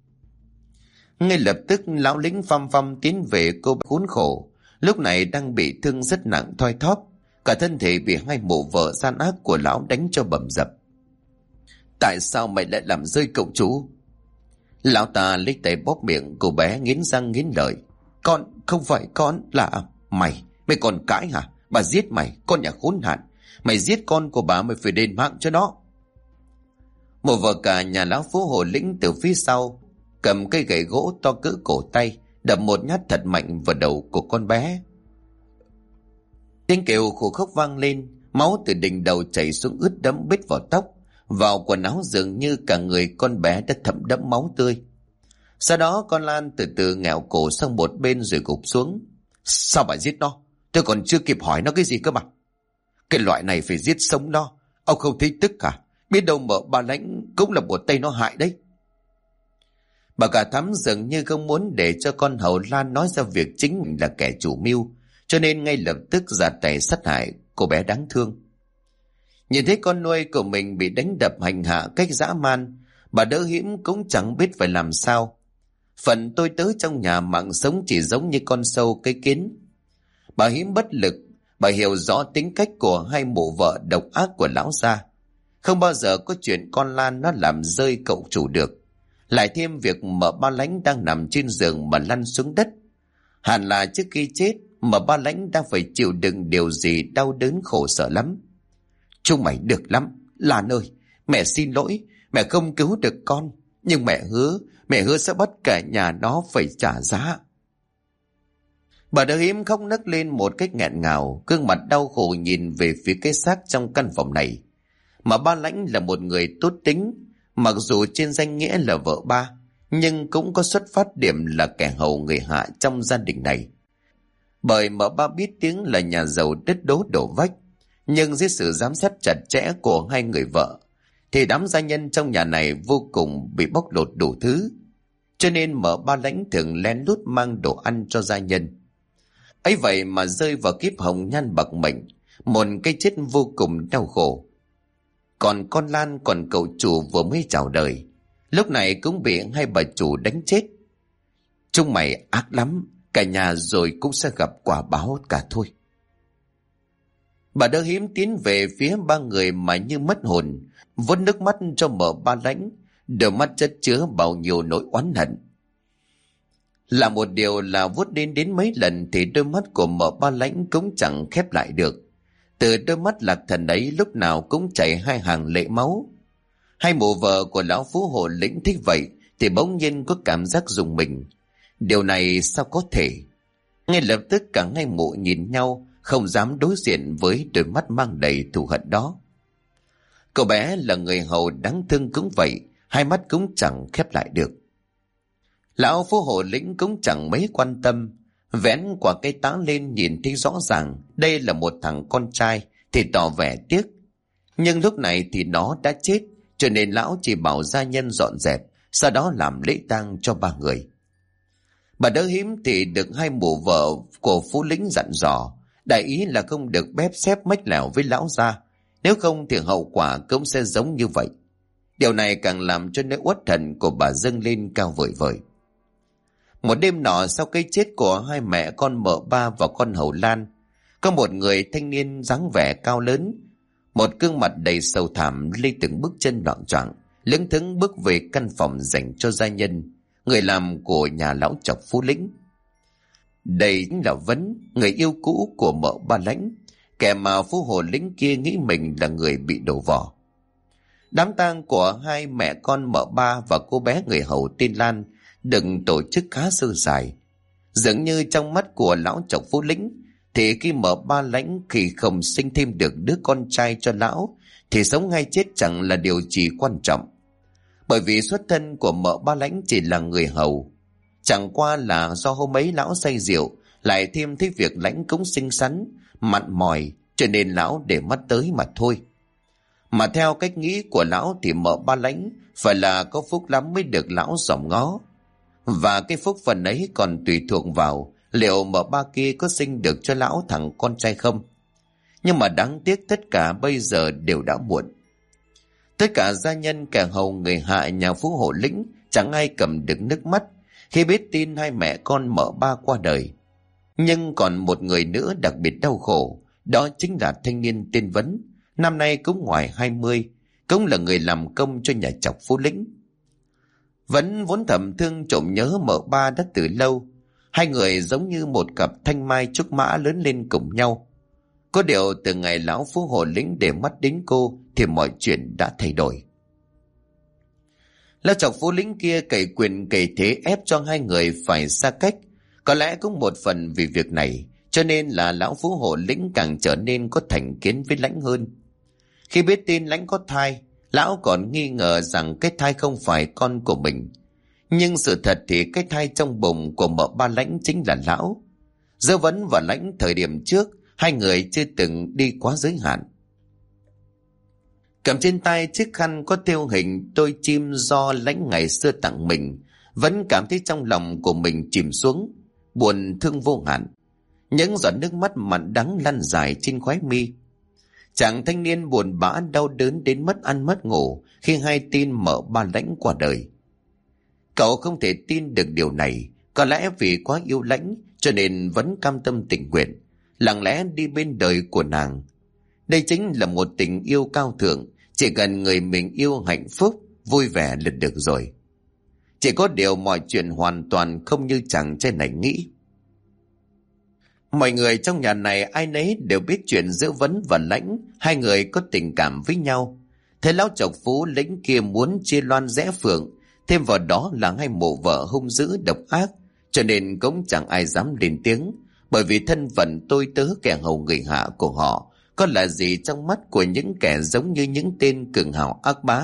Ngay lập tức lão lính phăm phăm tiến về cô bé khốn khổ, lúc này đang bị thương rất nặng thoi thóp, cả thân thể bị hai mụ vợ gian ác của lão đánh cho bầm dập. Tại sao mày lại làm rơi cậu chủ? Lão ta lấy tay bóp miệng cô bé, nghiến răng nghiến lợi. Con, không phải con, là mày còn cãi hả? Bà giết mày, con nhà khốn nạn. Mày giết con của bà, mày phải đền mạng cho nó. Một vợ cả nhà lão phú hộ lĩnh từ phía sau cầm cây gậy gỗ to cỡ cổ tay, đập một nhát thật mạnh vào đầu của con bé. Tiếng kêu khổ khóc vang lên, máu từ đỉnh đầu chảy xuống ướt đẫm bết vào tóc, vào quần áo, dường như cả người con bé đã thấm đẫm máu tươi. Sau đó con Lan từ từ ngẹo cổ sang một bên rồi gục xuống. Sao bà giết nó? Tôi còn chưa kịp hỏi nó cái gì cơ mà. Cái loại này phải giết sống nó. Ông không thấy tức hả? Biết đâu mợ bà lãnh cũng là một tay nó hại đấy. Bà cả Thắm dường như không muốn để cho con Hậu Lan nói ra việc chính mình là kẻ chủ mưu, cho nên ngay lập tức ra tay sát hại cô bé đáng thương. Nhìn thấy con nuôi của mình bị đánh đập hành hạ cách dã man, bà đỡ Hiễm cũng chẳng biết phải làm sao. Phần tôi tớ trong nhà mạng sống chỉ giống như con sâu cái kiến. Bà Hiễm bất lực, bà hiểu rõ tính cách của hai mụ vợ độc ác của lão gia. Không bao giờ có chuyện con Lan nó làm rơi cậu chủ được. Lại thêm việc mợ ba lãnh đang nằm trên giường mà lăn xuống đất. Hẳn là trước khi chết, mợ ba lãnh đang phải chịu đựng điều gì đau đớn khổ sở lắm. Chúng mày được lắm, Lan ơi, mẹ xin lỗi, mẹ không cứu được con. Nhưng mẹ hứa sẽ bắt cả nhà nó phải trả giá. Bà đỡ Hiếm khóc nấc lên một cách nghẹn ngào, gương mặt đau khổ nhìn về phía cái xác trong căn phòng này. Mà ba lãnh là một người tốt tính, mặc dù trên danh nghĩa là vợ ba, nhưng cũng có xuất phát điểm là kẻ hầu người hạ trong gia đình này. Bởi mà ba biết tiếng là nhà giàu đất đố đổ vách, nhưng dưới sự giám sát chặt chẽ của hai người vợ, thì đám gia nhân trong nhà này vô cùng bị bóc lột đủ thứ. Cho nên mợ ba lãnh thường lén lút mang đồ ăn cho gia nhân. Ấy vậy mà rơi vào kiếp hồng nhan bạc mệnh, một cái chết vô cùng đau khổ. Còn con Lan, còn cậu chủ vừa mới chào đời, lúc này cũng bị hai bà chủ đánh chết. Chúng mày ác lắm, cả nhà rồi cũng sẽ gặp quả báo cả thôi. Bà đỡ Hiếm tiến về phía ba người mà như mất hồn, vuốt nước mắt cho mợ ba lãnh, đôi mắt chất chứa bao nhiêu nỗi oán hận. Là một điều là vuốt đến mấy lần thì đôi mắt của mợ ba lãnh cũng chẳng khép lại được. Từ đôi mắt lạc thần ấy lúc nào cũng chảy hai hàng lệ máu. Hai mụ vợ của lão phú hộ lĩnh thích vậy thì bỗng nhiên có cảm giác rùng mình. Điều này sao có thể? Ngay lập tức cả hai mụ nhìn nhau, không dám đối diện với đôi mắt mang đầy thù hận đó. Cậu bé là người hầu đáng thương cũng vậy, hai mắt cũng chẳng khép lại được. Lão phú hộ lĩnh cũng chẳng mấy quan tâm, vén quả cây tá lên nhìn thấy rõ ràng đây là một thằng con trai thì tỏ vẻ tiếc. Nhưng lúc này thì nó đã chết, cho nên lão chỉ bảo gia nhân dọn dẹp, sau đó làm lễ tang cho ba người. Bà đỡ Hiếm thì được hai mụ vợ của phú lĩnh dặn dò, đại ý là không được bép xép mách lẻo với lão gia, nếu không thì hậu quả cũng sẽ giống như vậy. Điều này càng làm cho nỗi uất hận của bà dâng lên cao vời vời. Một đêm nọ sau cái chết của hai mẹ con Mợ Ba và con Hầu Lan, có một người thanh niên dáng vẻ cao lớn, một gương mặt đầy sầu thảm, lê từng bước chân loạng choạng, lững thững bước về căn phòng dành cho gia nhân, người làm của nhà lão chọc phú lĩnh. Đây chính là Vấn, người yêu cũ của Mợ Ba Lãnh, kẻ mà phú hộ lĩnh kia nghĩ mình là người bị đổ vỏ. Đám tang của hai mẹ con Mợ Ba và cô bé người hầu tên Lan được tổ chức khá sơ sài. Dường như trong mắt của lão chọc phú lĩnh thì khi Mợ Ba Lãnh khi không sinh thêm được đứa con trai cho lão thì sống hay chết chẳng là điều chỉ quan trọng. Bởi vì xuất thân của Mợ Ba Lãnh chỉ là người hầu, chẳng qua là do hôm ấy lão say rượu, lại thêm thấy việc Lãnh cũng xinh xắn, mặn mòi, cho nên lão để mắt tới mà thôi. Mà theo cách nghĩ của lão thì Mợ Ba Lãnh phải là có phúc lắm mới được lão dòm ngó. Và cái phúc phần ấy còn tùy thuộc vào liệu Mợ Ba kia có sinh được cho lão thằng con trai không. Nhưng mà đáng tiếc tất cả bây giờ đều đã muộn. Tất cả gia nhân kẻ hầu người hạ nhà phú hộ lĩnh chẳng ai cầm được nước mắt khi biết tin hai mẹ con Mợ Ba qua đời. Nhưng còn một người nữa đặc biệt đau khổ, đó chính là thanh niên tên Vấn, năm nay cũng ngoài 20, cũng là người làm công cho nhà chọc phú lĩnh. Vấn vốn thầm thương trộm nhớ Mợ Ba đã từ lâu, hai người giống như một cặp thanh mai trúc mã lớn lên cùng nhau. Có điều từ ngày lão phú hộ lĩnh để mắt đến cô thì mọi chuyện đã thay đổi. Lão chọc phú lĩnh kia cậy quyền cậy thế ép cho hai người phải xa cách. Có lẽ cũng một phần vì việc này, cho nên là lão phú hộ lĩnh càng trở nên có thành kiến với Lãnh hơn. Khi biết tin Lãnh có thai, lão còn nghi ngờ rằng cái thai không phải con của mình. Nhưng sự thật thì cái thai trong bụng của Mợ Ba Lãnh chính là lão. Giữa Vấn và Lãnh thời điểm trước, hai người chưa từng đi quá giới hạn. Cầm trên tay chiếc khăn có thêu hình đôi chim do Lãnh ngày xưa tặng mình, vẫn cảm thấy trong lòng của mình chìm xuống, buồn thương vô hạn. Những giọt nước mắt mặn đắng lăn dài trên khóe mi. Chàng thanh niên buồn bã đau đớn đến mất ăn mất ngủ khi hay tin Mợ Ba Lãnh qua đời. Cậu không thể tin được điều này, có lẽ vì quá yêu Lãnh cho nên vẫn cam tâm tình nguyện, lặng lẽ đi bên đời của nàng. Đây chính là một tình yêu cao thượng, chỉ cần người mình yêu hạnh phúc, vui vẻ là được rồi. Chỉ có điều mọi chuyện hoàn toàn không như chàng trai này nghĩ. Mọi người trong nhà này ai nấy đều biết chuyện giữa Vấn và Lãnh, hai người có tình cảm với nhau. Thế lão chọc phú lĩnh kia muốn chia loan rẽ phượng, thêm vào đó là hai mụ vợ hung dữ độc ác, cho nên cũng chẳng ai dám lên tiếng, bởi vì thân phận tôi tớ kẻ hầu người hạ của họ có là gì trong mắt của những kẻ giống như những tên cường hào ác bá.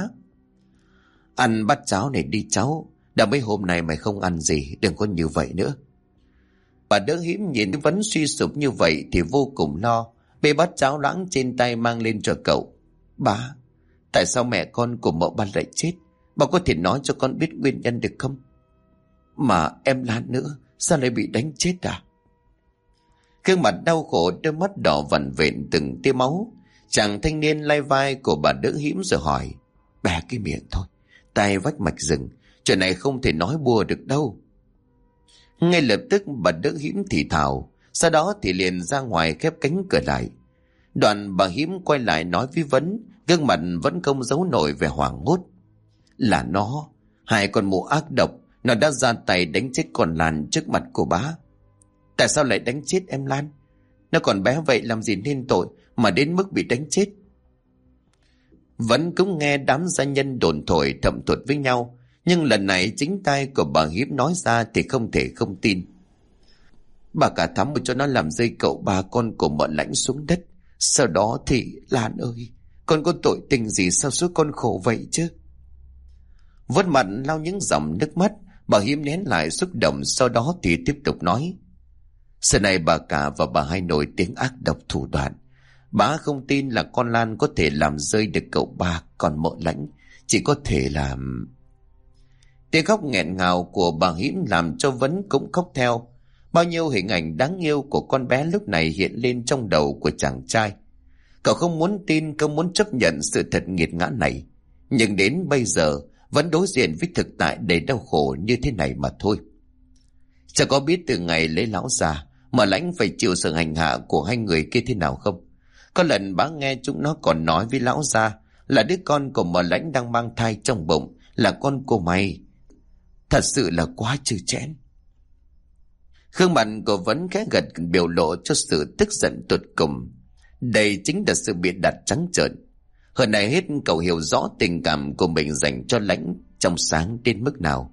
Ăn bát cháo này đi cháu, đã mấy hôm nay mày không ăn gì, đừng có như vậy nữa. Bà đỡ Hiếm nhìn Vấn suy sụp như vậy thì vô cùng lo, bê bát cháo loãng trên tay mang lên cho cậu. Bà, tại sao mẹ con của Mợ Ba lại chết? Bà có thể nói cho con biết nguyên nhân được không? Mà em Lan nữa, sao lại bị đánh chết à? Gương mặt đau khổ, đôi mắt đỏ vằn vện từng tia máu. Chàng thanh niên lai vai của bà đỡ Hiếm rồi hỏi. Bè cái miệng thôi, tay vách mạch rừng, chuyện này không thể nói bùa được đâu. Ngay lập tức bà đỡ Hiếm thì thào, sau đó thì liền ra ngoài khép cánh cửa lại. Đoạn bà Hiếm quay lại nói với Vấn, gương mặt vẫn không giấu nổi vẻ hoảng hốt. Là nó, hai con mụ ác độc, nó đã ra tay đánh chết con Lan trước mặt của bá. Tại sao lại đánh chết em Lan? Nó còn bé vậy làm gì nên tội mà đến mức bị đánh chết? Vẫn cũng nghe đám gia nhân đồn thổi thầm thuật với nhau, nhưng lần này chính tay của bà Hiếp nói ra thì không thể không tin. Bà cả thắm cho nó làm rơi cậu ba con của mợ Lãnh xuống đất. Sau đó thì Lan ơi, con có tội tình gì sao số con khổ vậy chứ? Vớt mặt lau những dòng nước mắt, bà Hiếm nén lại xúc động, sau đó thì tiếp tục nói. Xưa này bà cả và bà hai nổi tiếng ác độc thủ đoạn. Bà không tin là con Lan có thể làm rơi được cậu ba, còn mợ Lãnh chỉ có thể làm... Tiếng khóc nghẹn ngào của bà Hiếm làm cho Vấn cũng khóc theo. Bao nhiêu hình ảnh đáng yêu của con bé lúc này hiện lên trong đầu của chàng trai. Cậu không muốn tin, không muốn chấp nhận sự thật nghiệt ngã này. Nhưng đến bây giờ vẫn đối diện với thực tại đầy đau khổ như thế này mà thôi. Chẳng có biết từ ngày lấy lão già mà Lãnh phải chịu sự hành hạ của hai người kia thế nào không? Có lần bá nghe chúng nó còn nói với lão già là đứa con của mà Lãnh đang mang thai trong bụng là con của mày. Thật sự là quá trừ chẽn. Gương mặt của Vấn khẽ gật biểu lộ cho sự tức giận tột cùng. Đây chính là sự bịa đặt trắng trợn. Hơn này hết cậu hiểu rõ tình cảm của mình dành cho Lãnh trong sáng đến mức nào.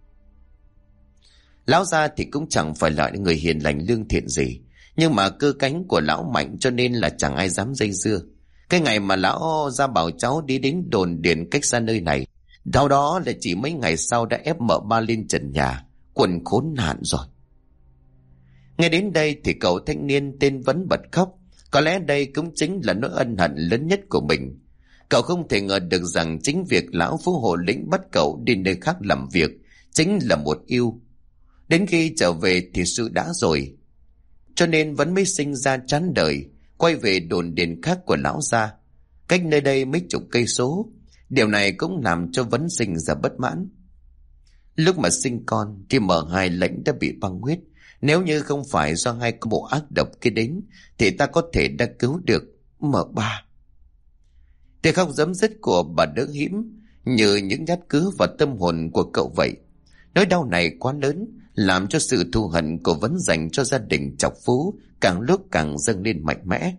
Lão gia thì cũng chẳng phải là người hiền lành lương thiện gì, nhưng mà cơ cánh của lão mạnh cho nên là chẳng ai dám dây dưa. Cái ngày mà lão ra bảo cháu đi đến đồn điền cách xa nơi này, sau đó là chỉ mấy ngày sau đã ép mợ ba lên trần nhà, quần khốn nạn rồi. Nghe đến đây thì cậu thanh niên tên Vấn bật khóc. Có lẽ đây cũng chính là nỗi ân hận lớn nhất của mình. Cậu không thể ngờ được rằng chính việc lão phú hộ lĩnh bắt cậu đi nơi khác làm việc chính là một yêu. Đến khi trở về thì sự đã rồi. Cho nên Vấn mới sinh ra chán đời, quay về đồn điền khác của lão gia, cách nơi đây mấy chục cây số. Điều này cũng làm cho Vấn sinh ra bất mãn. Lúc mà sinh con thì mợ hai Lãnh đã bị băng huyết. Nếu như không phải do hai cái bộ ác độc kia đến thì ta có thể đã cứu được mợ ba. Tiếng khóc giấm dứt của bà đỡ Hiếm như những nhát cứ vào tâm hồn của cậu vậy. Nỗi đau này quá lớn, làm cho sự thù hận của Vấn dành cho gia đình Chọc Phú càng lúc càng dâng lên mạnh mẽ.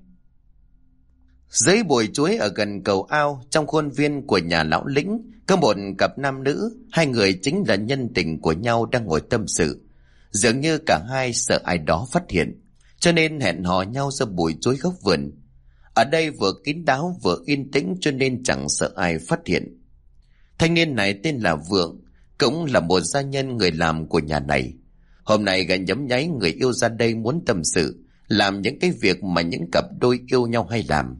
Dưới bụi chuối ở gần cầu ao, trong khuôn viên của nhà lão lĩnh, có một cặp nam nữ, hai người chính là nhân tình của nhau đang ngồi tâm sự. Dường như cả hai sợ ai đó phát hiện, cho nên hẹn hò nhau ra bụi chuối góc vườn. Ở đây vừa kín đáo vừa yên tĩnh cho nên chẳng sợ ai phát hiện. Thanh niên này tên là Vượng, cũng là một gia nhân người làm của nhà này. Hôm nay gã nhấm nháy người yêu ra đây muốn tâm sự, làm những cái việc mà những cặp đôi yêu nhau hay làm.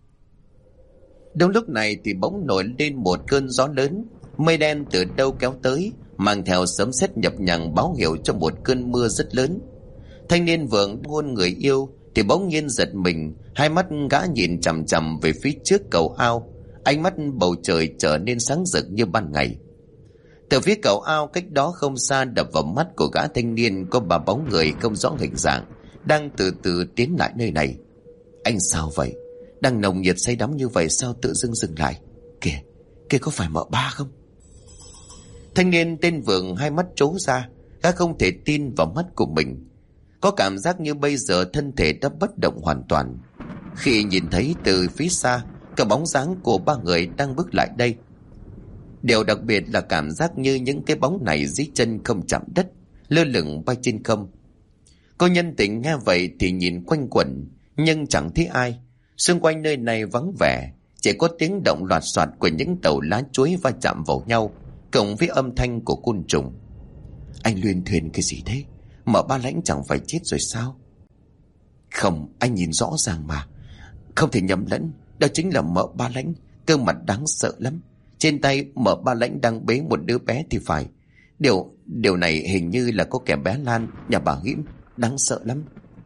Đúng lúc này thì bỗng nổi lên một cơn gió lớn, mây đen từ đâu kéo tới, mang theo sấm sét nhập nhằng báo hiệu cho một cơn mưa rất lớn. Thanh niên Vượng hôn người yêu thì bỗng nhiên giật mình, hai mắt gã nhìn chằm chằm về phía trước cầu ao, ánh mắt bầu trời trở nên sáng rực như ban ngày. Từ phía cầu ao cách đó không xa đập vào mắt của gã thanh niên có ba bóng người không rõ hình dạng đang từ từ tiến lại nơi này. Anh sao vậy? Đang nồng nhiệt say đắm như vậy sao tự dưng dừng lại? Kìa, kìa có phải mợ ba không? Thanh niên tên Vượng hai mắt trố ra, gã không thể tin vào mắt của mình. Có cảm giác như bây giờ thân thể đã bất động hoàn toàn khi nhìn thấy từ phía xa cả bóng dáng của ba người đang bước lại đây. Điều đặc biệt là cảm giác như những cái bóng này dưới chân không chạm đất, lơ lửng bay trên không. Cô nhân tình nghe vậy thì nhìn quanh quẩn, nhưng chẳng thấy ai. Xung quanh nơi này vắng vẻ, chỉ có tiếng động loạt soạt của những tàu lá chuối va chạm vào nhau, cộng với âm thanh của côn trùng. Anh luyên thuyền cái gì thế? Mợ ba Lãnh chẳng phải chết rồi sao? Không, anh nhìn rõ ràng mà. Không thể nhầm lẫn, đó chính là mợ ba Lãnh, gương mặt đáng sợ lắm. Trên tay mợ ba Lãnh đang bế một đứa bé thì phải. Điều này hình như là có kẻ bé Lan, nhà bà Hiểm, đáng sợ lắm.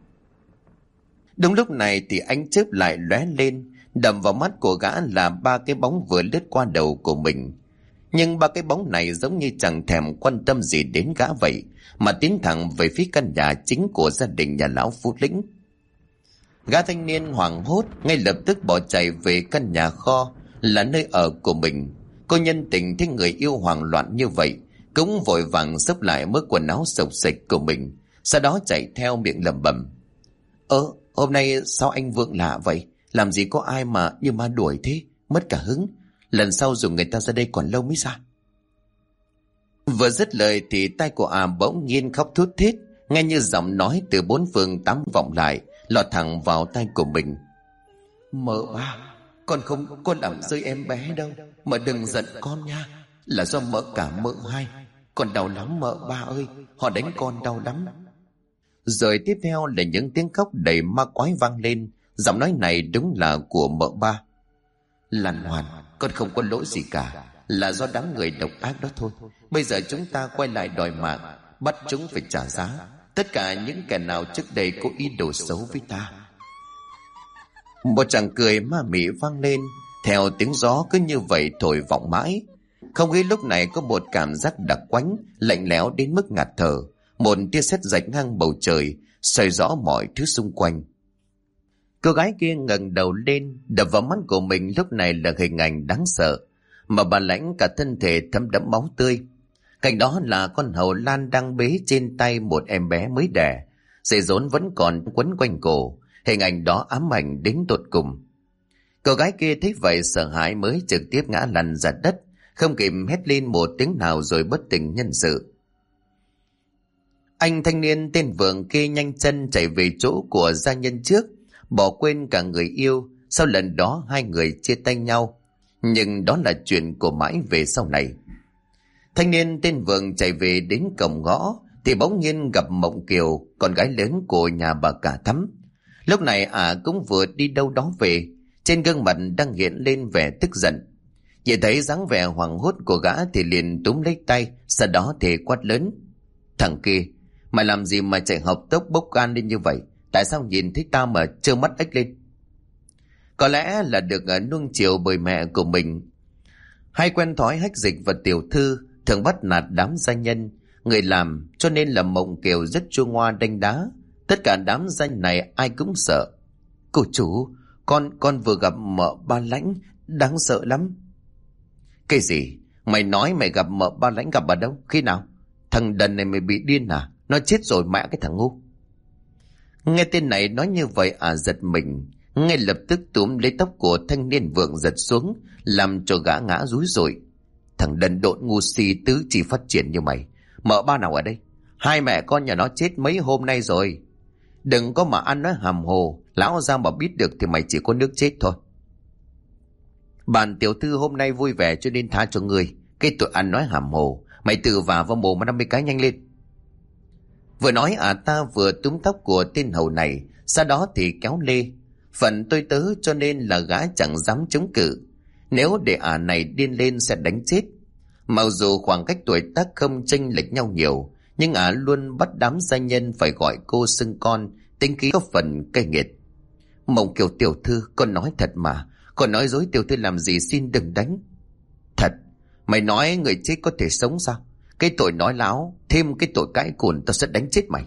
Đúng lúc này thì ánh chớp lại lóe lên, đập vào mắt của gã là ba cái bóng vừa lướt qua đầu của mình. Nhưng ba cái bóng này giống như chẳng thèm quan tâm gì đến gã vậy, mà tiến thẳng về phía căn nhà chính của gia đình nhà lão Phú Lĩnh. Gã thanh niên hoảng hốt ngay lập tức bỏ chạy về căn nhà kho là nơi ở của mình. Cô nhân tình thấy người yêu hoảng loạn như vậy cũng vội vàng xốc lại mớ quần áo xộc xệch của mình, sau đó chạy theo miệng lẩm bẩm: Hôm nay sao anh Vượng lạ vậy? Làm gì có ai mà như ma đuổi thế? mất cả hứng. Lần sau dùng người ta ra đây còn lâu mới ra. Vừa dứt lời thì tai của bỗng nhiên khóc thút thít, nghe như giọng nói từ bốn phương tám vọng lại, lọt thẳng vào tai của mình. Mợ ba, con không có làm rơi em bé đâu, mợ đừng giận con nha. Là do mợ cả mợ hai. Con đau lắm mợ ba ơi, họ đánh con đau lắm. Rồi tiếp theo là những tiếng khóc đầy ma quái vang lên. Giọng nói này đúng là của mợ ba. Lan Hoàn, con không có lỗi gì cả, là do đám người độc ác đó thôi. Bây giờ chúng ta quay lại đòi mạng, bắt chúng phải trả giá. Tất cả những kẻ nào trước đây có ý đồ xấu với ta. Một tràng cười ma mị vang lên, theo tiếng gió cứ như vậy thổi vọng mãi. Không khí lúc này có một cảm giác đặc quánh, lạnh lẽo đến mức ngạt thở. Một tia sét rạch ngang bầu trời, soi rõ mọi thứ xung quanh. Cô gái kia ngẩng đầu lên, đập vào mắt của mình lúc này là hình ảnh đáng sợ, mà bà Lãnh cả thân thể thấm đẫm máu tươi. Cạnh đó là con hầu Lan đang bế trên tay một em bé mới đẻ, dây rốn vẫn còn quấn quanh cổ. Hình ảnh đó ám ảnh đến tột cùng. Cô gái kia thấy vậy sợ hãi mới trực tiếp ngã lăn ra đất, không kịp hét lên một tiếng nào rồi bất tỉnh nhân sự. Anh thanh niên tên Vượng kia nhanh chân chạy về chỗ của gia nhân trước, bỏ quên cả người yêu. Sau lần đó hai người chia tay nhau, nhưng đó là chuyện của mãi về sau này. Thanh niên tên Vượng chạy về đến cổng ngõ thì bỗng nhiên gặp Mộng Kiều, con gái lớn của nhà bà cả Thắm. Lúc này cũng vừa đi đâu đó về, trên gương mặt đang hiện lên vẻ tức giận. Nhìn thấy dáng vẻ hoảng hốt của gã thì liền túm lấy tay, sau đó thì quát lớn. Thằng kia, mày làm gì mà chạy học tốc bốc gan lên như vậy? Tại sao nhìn thấy tao mà trơ mắt ếch lên? Có lẽ là được nuông chiều bởi mẹ của mình, hay quen thói Hách Dịch và Tiểu Thư thường bắt nạt đám gia nhân, người làm, cho nên là Mộng Kiều rất chua ngoa đánh đá. Tất cả đám danh này ai cũng sợ. Cô chủ, con vừa gặp mợ ba Lãnh, đáng sợ lắm. Cái gì? Mày nói mày gặp mợ ba Lãnh, gặp ở đâu? Khi nào? Thằng đần này mày bị điên à? Nó chết rồi mẹ cái thằng ngu. Nghe tên này nói như vậy giật mình, ngay lập tức túm lấy tóc của thanh niên Vượng giật xuống, làm cho gã ngã rúi rủi. Thằng đần độn ngu si tứ chỉ phát triển như mày, mợ ba nào ở đây? Hai mẹ con nhà nó chết mấy hôm nay rồi. Đừng có mà ăn nói hàm hồ, lão ra mà biết được thì mày chỉ có nước chết thôi. Bạn Tiểu Thư hôm nay vui vẻ cho nên tha cho ngươi. Cái tội ăn nói hàm hồ, mày tự vào mồm mà 50 cái nhanh lên. Vừa nói ta vừa túm tóc của tên hầu này, sau đó thì kéo lê. Phần tôi tớ cho nên là gã chẳng dám chống cự. Nếu để này điên lên sẽ đánh chết. Mặc dù khoảng cách tuổi tác không chênh lệch nhau nhiều, nhưng luôn bắt đám gia nhân phải gọi cô xưng con, tính khí có phần cay nghiệt. Mộng Kiều tiểu thư, con nói thật mà, con nói dối tiểu thư làm gì, xin đừng đánh. Thật, mày nói người chết có thể sống sao? Cái tội nói láo, thêm cái tội cãi cùn, tao sẽ đánh chết mày.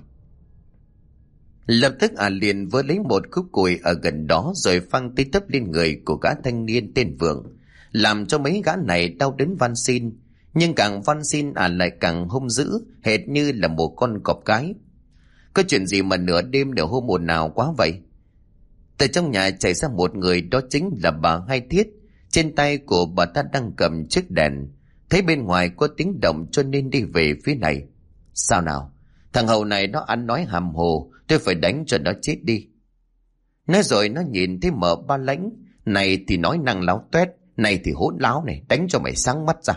Lập tức liền vơ lấy một khúc củi ở gần đó rồi phăng tới tấp lên người của gã thanh niên tên Vượng, làm cho mấy gã này đau đớn van xin. Nhưng càng van xin lại càng hung dữ, hệt như là một con cọp cái. Có chuyện gì mà nửa đêm nửa hôm ồn ào quá vậy? Từ trong nhà chạy ra một người, đó chính là bà Hai Thiết. Trên tay của bà ta đang cầm chiếc đèn, thấy bên ngoài có tiếng động cho nên đi về phía này. Sao nào? Thằng hầu này nó ăn nói hàm hồ, tôi phải đánh cho nó chết đi. Nói rồi nó nhìn thấy mợ ba Lãnh, này thì nói năng láo toét, này thì hỗn láo này, đánh cho mày sáng mắt ra.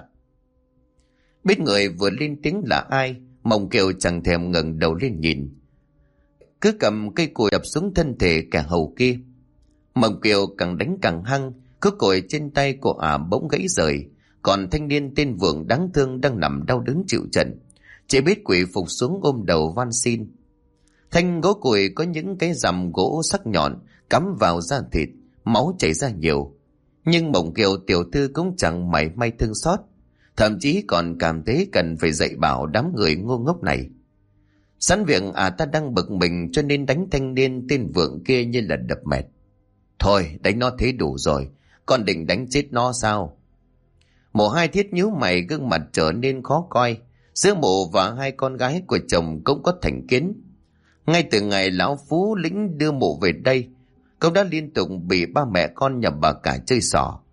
Biết người vừa lên tiếng là ai, Mộng Kiều chẳng thèm ngẩng đầu lên nhìn, cứ cầm cây củi đập xuống thân thể kẻ hầu kia. Mộng Kiều càng đánh càng hăng, cứ củi trên tay của bỗng gãy rời, còn thanh niên tên Vượng đáng thương đang nằm đau đớn chịu trận, chỉ biết quỳ phục xuống ôm đầu van xin. Thanh gỗ củi có những cái rằm gỗ sắc nhọn cắm vào da thịt, máu chảy ra nhiều, nhưng Mộng Kiều tiểu thư cũng chẳng mảy may thương xót, thậm chí còn cảm thấy cần phải dạy bảo đám người ngu ngốc này. Sẵn việc ta đang bực mình cho nên đánh thanh niên tên Vượng kia như là đập mệt. Thôi đánh nó thế đủ rồi, con định đánh chết nó sao? Mộ Hai Thiết nhíu mày, gương mặt trở nên khó coi. Giữa mộ và hai con gái của chồng cũng có thành kiến. Ngay từ ngày lão Phú Lĩnh đưa mộ về đây, cũng đã liên tục bị ba mẹ con nhà bà cả chơi xỏ.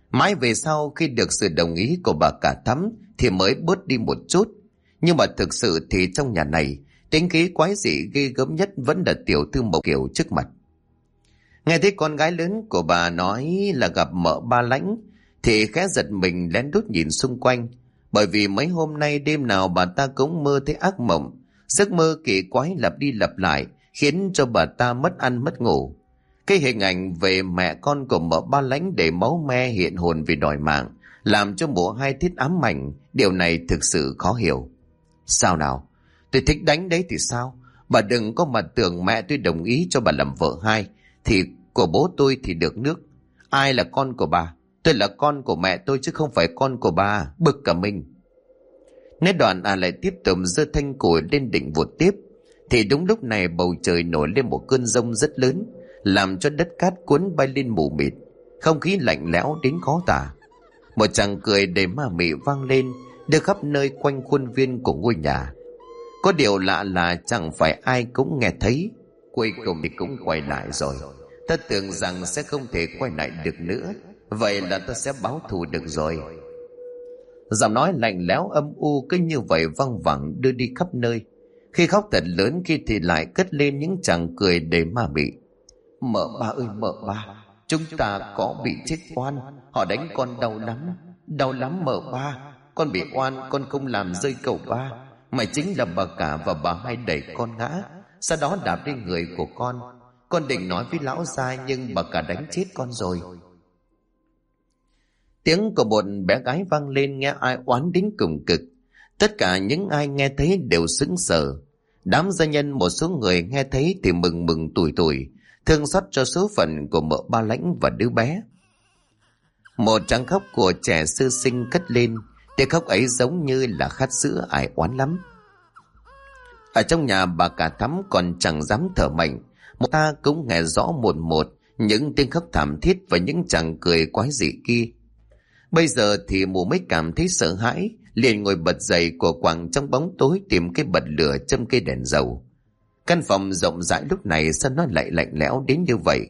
Mãi về sau khi được sự đồng ý của bà cả Thắm thì mới bớt đi một chút. Nhưng mà thực sự thì trong nhà này, tính khí quái dị ghê gớm nhất vẫn là tiểu thư Mộng Kiều trước mặt. Nghe thấy con gái lớn của bà nói là gặp mợ Ba Lãnh thì khẽ giật mình lén lút nhìn xung quanh, bởi vì mấy hôm nay đêm nào bà ta cũng mơ thấy ác mộng, giấc mơ kỳ quái lặp đi lặp lại khiến cho bà ta mất ăn mất ngủ. Cái hình ảnh về mẹ con của mợ Ba Lãnh để máu me hiện hồn vì đòi mạng làm cho mụ Hai Thiết ám ảnh. Điều này thực sự khó hiểu. Sao nào? Tôi thích đánh đấy thì sao? Bà đừng có mà tưởng mẹ tôi đồng ý cho bà làm vợ hai thì của bố tôi thì được nước. Ai là con của bà? Tôi là con của mẹ tôi chứ không phải con của bà. Bực cả mình. Nói đoạn lại tiếp tục giơ thanh củi lên định vụt tiếp, thì đúng lúc này bầu trời nổi lên một cơn giông rất lớn, làm cho đất cát cuốn bay lên mù mịt, không khí lạnh lẽo đến khó tả. Một tràng cười đầy ma mị vang lên đưa khắp nơi quanh khuôn viên của ngôi nhà. Có điều lạ là chẳng phải ai cũng nghe thấy. Cuối cùng thì cũng quay lại rồi. Ta tưởng rằng sẽ không thể quay lại được nữa, vậy là ta sẽ báo thù được rồi. Giọng nói lạnh lẽo âm u cứ như vậy văng vẳng đưa đi khắp nơi. Khi khóc thật lớn, khi thì lại cất lên những tràng cười đầy ma mị. Mợ Ba ơi mợ Ba, chúng ta có bị chết oan, họ đánh con đau lắm mợ Ba. Con bị oan, con không làm rơi cậu Ba, mà chính là bà cả và bà Hai đẩy con ngã, sau đó đạp lên người của con. Con định nói với lão gia nhưng bà cả đánh chết con rồi. Tiếng của một bé gái vang lên nghe ai oán đến cùng cực. Tất cả những ai nghe thấy đều sững sờ. Đám gia nhân một số người nghe thấy thì mừng mừng tủi tủi, thương xót cho số phận của mợ Ba Lãnh và đứa bé. Một tràng khóc của trẻ sơ sinh cất lên, tiếng khóc ấy giống như là khát sữa ai oán lắm. Ở trong nhà bà cả Thắm còn chẳng dám thở mạnh, một ta cũng nghe rõ một một những tiếng khóc thảm thiết và những chàng cười quái dị kia. Bây giờ thì mụ mới cảm thấy sợ hãi, liền ngồi bật dậy của quạng trong bóng tối tìm cái bật lửa châm cây đèn dầu. Căn phòng rộng rãi lúc này sao nó lại lạnh lẽo đến như vậy?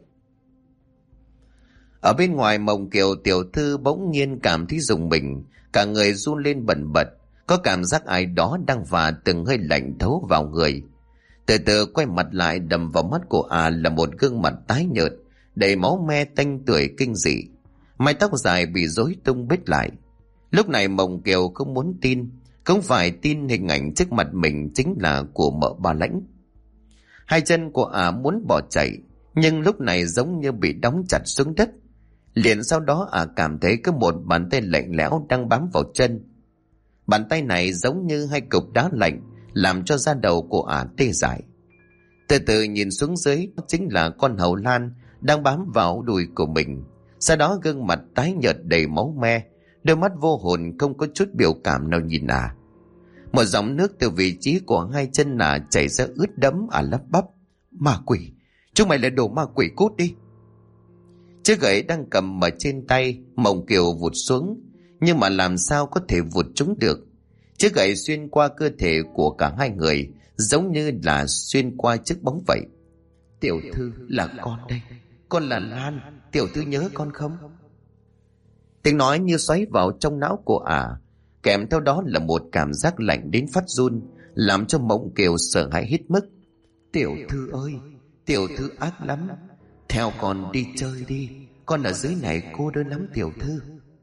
Ở bên ngoài, Mộng Kiều tiểu thư bỗng nhiên cảm thấy rùng mình, cả người run lên bần bật, có cảm giác ai đó đang vả từng hơi lạnh thấu vào người. Từ từ quay mặt lại, đầm vào mắt của là một gương mặt tái nhợt, đầy máu me tanh tưởi kinh dị, mái tóc dài bị rối tung bết lại. Lúc này Mộng Kiều không muốn tin, không phải tin hình ảnh trước mặt mình chính là của mợ Ba Lãnh. Hai chân của muốn bỏ chạy, nhưng lúc này giống như bị đóng chặt xuống đất. Liền sau đó cảm thấy có một bàn tay lạnh lẽo đang bám vào chân. Bàn tay này giống như hai cục đá lạnh, làm cho da đầu của tê dại. Từ từ nhìn xuống dưới, chính là con hầu lan đang bám vào đùi của mình. Sau đó gương mặt tái nhợt đầy máu me, đôi mắt vô hồn không có chút biểu cảm nào nhìn Một dòng nước từ vị trí của hai chân chảy ra ướt đẫm. Lắp bắp: Ma quỷ, chúng mày là đồ ma quỷ, cút đi. Chiếc gậy đang cầm ở trên tay Mộng Kiều vụt xuống, nhưng mà làm sao có thể vụt trúng được. Chiếc gậy xuyên qua cơ thể của cả hai người, giống như là xuyên qua chiếc bóng vậy. Tiểu thư là con đây, con là Lan, tiểu thư nhớ con không? Tiếng nói như xoáy vào trong não của kèm theo đó là một cảm giác lạnh đến phát run, làm cho Mộng Kiều sợ hãi hết mức. Tiểu thư ơi, tiểu thư ác lắm, theo con đi chơi đi, con ở dưới này cô đơn lắm tiểu thư.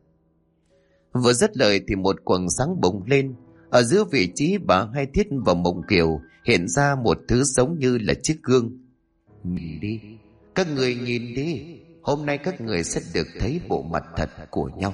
Vừa dứt lời thì một quầng sáng bùng lên, ở giữa vị trí bà Hai Thiết và Mộng Kiều hiện ra một thứ giống như là chiếc gương. Nhìn đi, các người nhìn đi, hôm nay các người sẽ được thấy bộ mặt thật của nhau.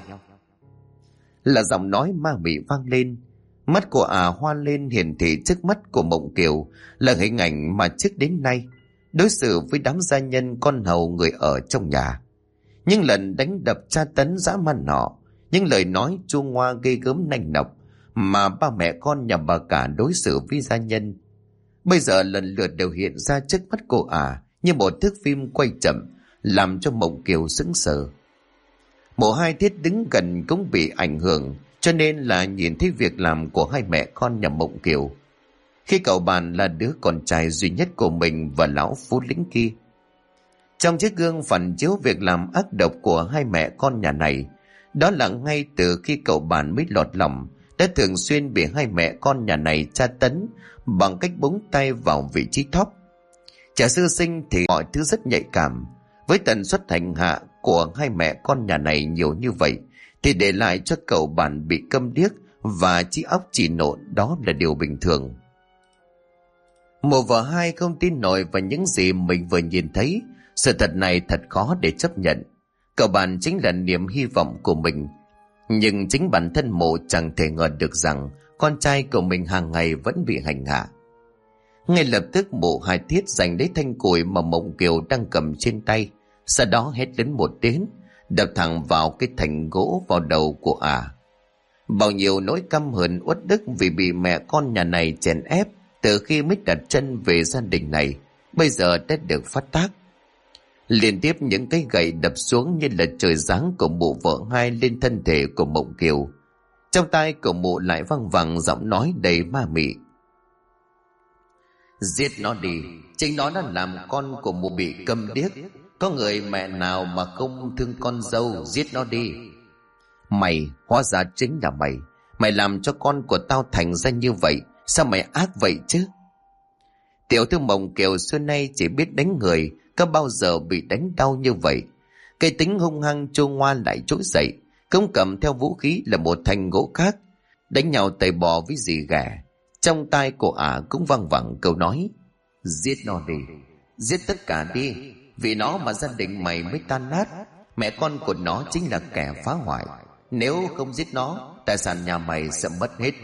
Là giọng nói ma mị vang lên. Mắt của hoa lên hiển thị trước mắt của Mộng Kiều là hình ảnh mà trước đến nay đối xử với đám gia nhân con hầu người ở trong nhà. Những lần đánh đập tra tấn dã man nọ, những lời nói chua ngoa ghê gớm nanh nọc mà ba mẹ con nhà bà cả đối xử với gia nhân, bây giờ lần lượt đều hiện ra trước mắt cô như một thước phim quay chậm, làm cho Mộng Kiều sững sờ. Mộ Hai Thiết đứng gần cũng bị ảnh hưởng, cho nên là nhìn thấy việc làm của hai mẹ con nhà Mộng Kiều. Khi cậu bạn là đứa con trai duy nhất của mình và lão phú lĩnh kia. Trong chiếc gương phản chiếu việc làm ác độc của hai mẹ con nhà này, Đó là ngay từ khi cậu bạn mới lọt lòng, đã thường xuyên bị hai mẹ con nhà này tra tấn bằng cách búng tay vào vị trí thóp. Trẻ sơ sinh thì mọi thứ rất nhạy cảm. Với tần suất hành hạ của hai mẹ con nhà này nhiều như vậy, thì để lại cho cậu bạn bị câm điếc và trí óc chỉ nộn đó là điều bình thường. Mụ vợ hai không tin nổi vào những gì mình vừa nhìn thấy. Sự thật này thật khó để chấp nhận. Cậu bạn chính là niềm hy vọng của mình. Nhưng chính bản thân mụ chẳng thể ngờ được rằng con trai của mình hàng ngày vẫn bị hành hạ. Ngay lập tức mụ hai thiết giành lấy thanh củi mà Mộng Kiều đang cầm trên tay, sau đó hét lớn một tiếng, đập thẳng vào cái thành gỗ vào đầu của ả. Bao nhiêu nỗi căm hờn uất ức vì bị mẹ con nhà này chèn ép từ khi mới đặt chân về gia đình này, bây giờ đã được phát tác. Liên tiếp những cái gậy đập xuống như là trời giáng của mụ vợ hai lên thân thể của Mộng Kiều. Trong tai của mụ lại văng vẳng giọng nói đầy ma mị: giết nó đi, chính nó đã làm con của mụ bị câm điếc. Có người mẹ nào mà không thương con dâu, giết nó đi. Mày, hóa ra chính là mày. Mày làm cho con của tao thành ra như vậy, sao mày ác vậy chứ? Tiểu thư Mộng Kiều xưa nay chỉ biết đánh người, có bao giờ bị đánh đau như vậy. Cái tính hung hăng chua ngoa lại trỗi dậy, không cầm theo vũ khí là một thanh gỗ khác, đánh nhau tày bò với dì ghẻ. Trong tai của ả cũng văng vẳng câu nói: giết nó đi, giết tất cả đi, vì nó mà gia đình mày mới tan nát. Mẹ con của nó chính là kẻ phá hoại, nếu không giết nó, tài sản nhà mày sẽ mất hết.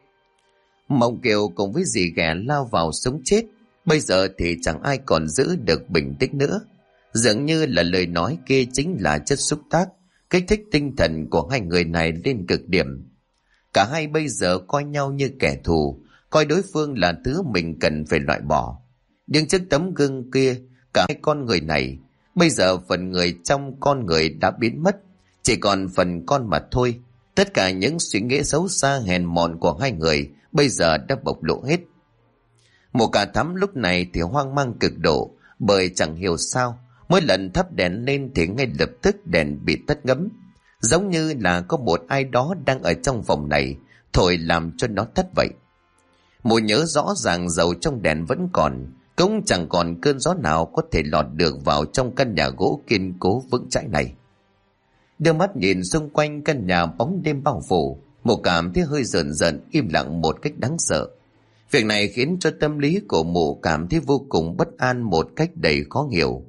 Mộng Kiều cùng với dì ghẻ lao vào sống chết. Bây giờ thì chẳng ai còn giữ được bình tĩnh nữa. Dường như là lời nói kia chính là chất xúc tác, kích thích tinh thần của hai người này lên cực điểm. Cả hai bây giờ coi nhau như kẻ thù, coi đối phương là thứ mình cần phải loại bỏ. Nhưng trước tấm gương kia, cả hai con người này, bây giờ phần người trong con người đã biến mất, chỉ còn phần con mà thôi. Tất cả những suy nghĩ xấu xa hèn mọn của hai người bây giờ đã bộc lộ hết. Mụ Cả Thắm lúc này thì hoang mang cực độ, bởi chẳng hiểu sao mỗi lần thắp đèn lên thì ngay lập tức đèn bị tắt ngấm, giống như là có một ai đó đang ở trong phòng này thổi làm cho nó tắt vậy. Mụ nhớ rõ ràng dầu trong đèn vẫn còn, cũng chẳng còn cơn gió nào có thể lọt được vào trong căn nhà gỗ kiên cố vững chãi này. Đưa mắt nhìn xung quanh căn nhà bóng đêm bao phủ, mụ cảm thấy hơi rợn rợn, im lặng một cách đáng sợ. Việc này khiến cho tâm lý của mụ cảm thấy vô cùng bất an một cách đầy khó hiểu.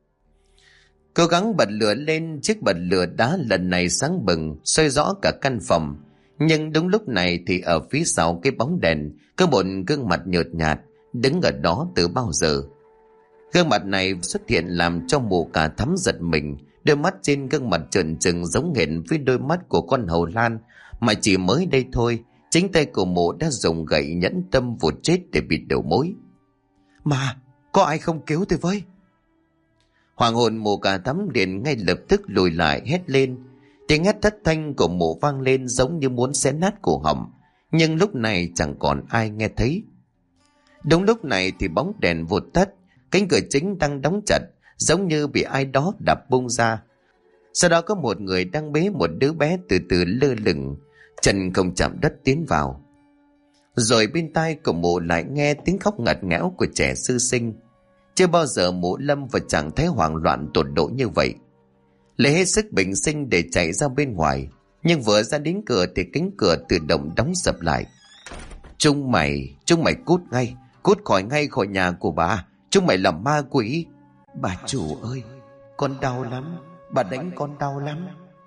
Cố gắng bật lửa lên, chiếc bật lửa đá lần này sáng bừng, soi rõ cả căn phòng. Nhưng đúng lúc này thì ở phía sau cái bóng đèn có một gương mặt nhợt nhạt đứng ở đó từ bao giờ. Gương mặt này xuất hiện làm cho mụ Cả Thắm giật mình. Đôi mắt trên gương mặt trợn trừng giống hệt với đôi mắt của con hầu lan mà chỉ mới đây thôi chính tay của mụ đã dùng gậy nhẫn tâm vụt chết để bịt đầu mối. Mà có ai không cứu tôi với? Hoàng hồn mụ Cả Thắm liền ngay lập tức lùi lại hét lên. Tiếng hét thất thanh của mụ vang lên giống như muốn xé nát cổ họng, nhưng lúc này chẳng còn ai nghe thấy. Đúng lúc này thì bóng đèn vụt tắt, cánh cửa chính đang đóng chặt giống như bị ai đó đập bung ra. Sau đó có một người đang bế một đứa bé từ từ lơ lửng, chân không chạm đất tiến vào. Rồi bên tai của mụ lại nghe tiếng khóc ngặt nghẽo của trẻ sơ sinh. Chưa bao giờ mụ lâm vào trạng thái hoảng loạn tột độ như vậy. Lấy hết sức bình sinh để chạy ra bên ngoài, nhưng vừa ra đến cửa thì cánh cửa tự động đóng sập lại. Chúng mày cút khỏi nhà của bà. Chúng mày làm ma quỷ. Bà chủ ơi, con đau lắm, bà đánh con đau lắm.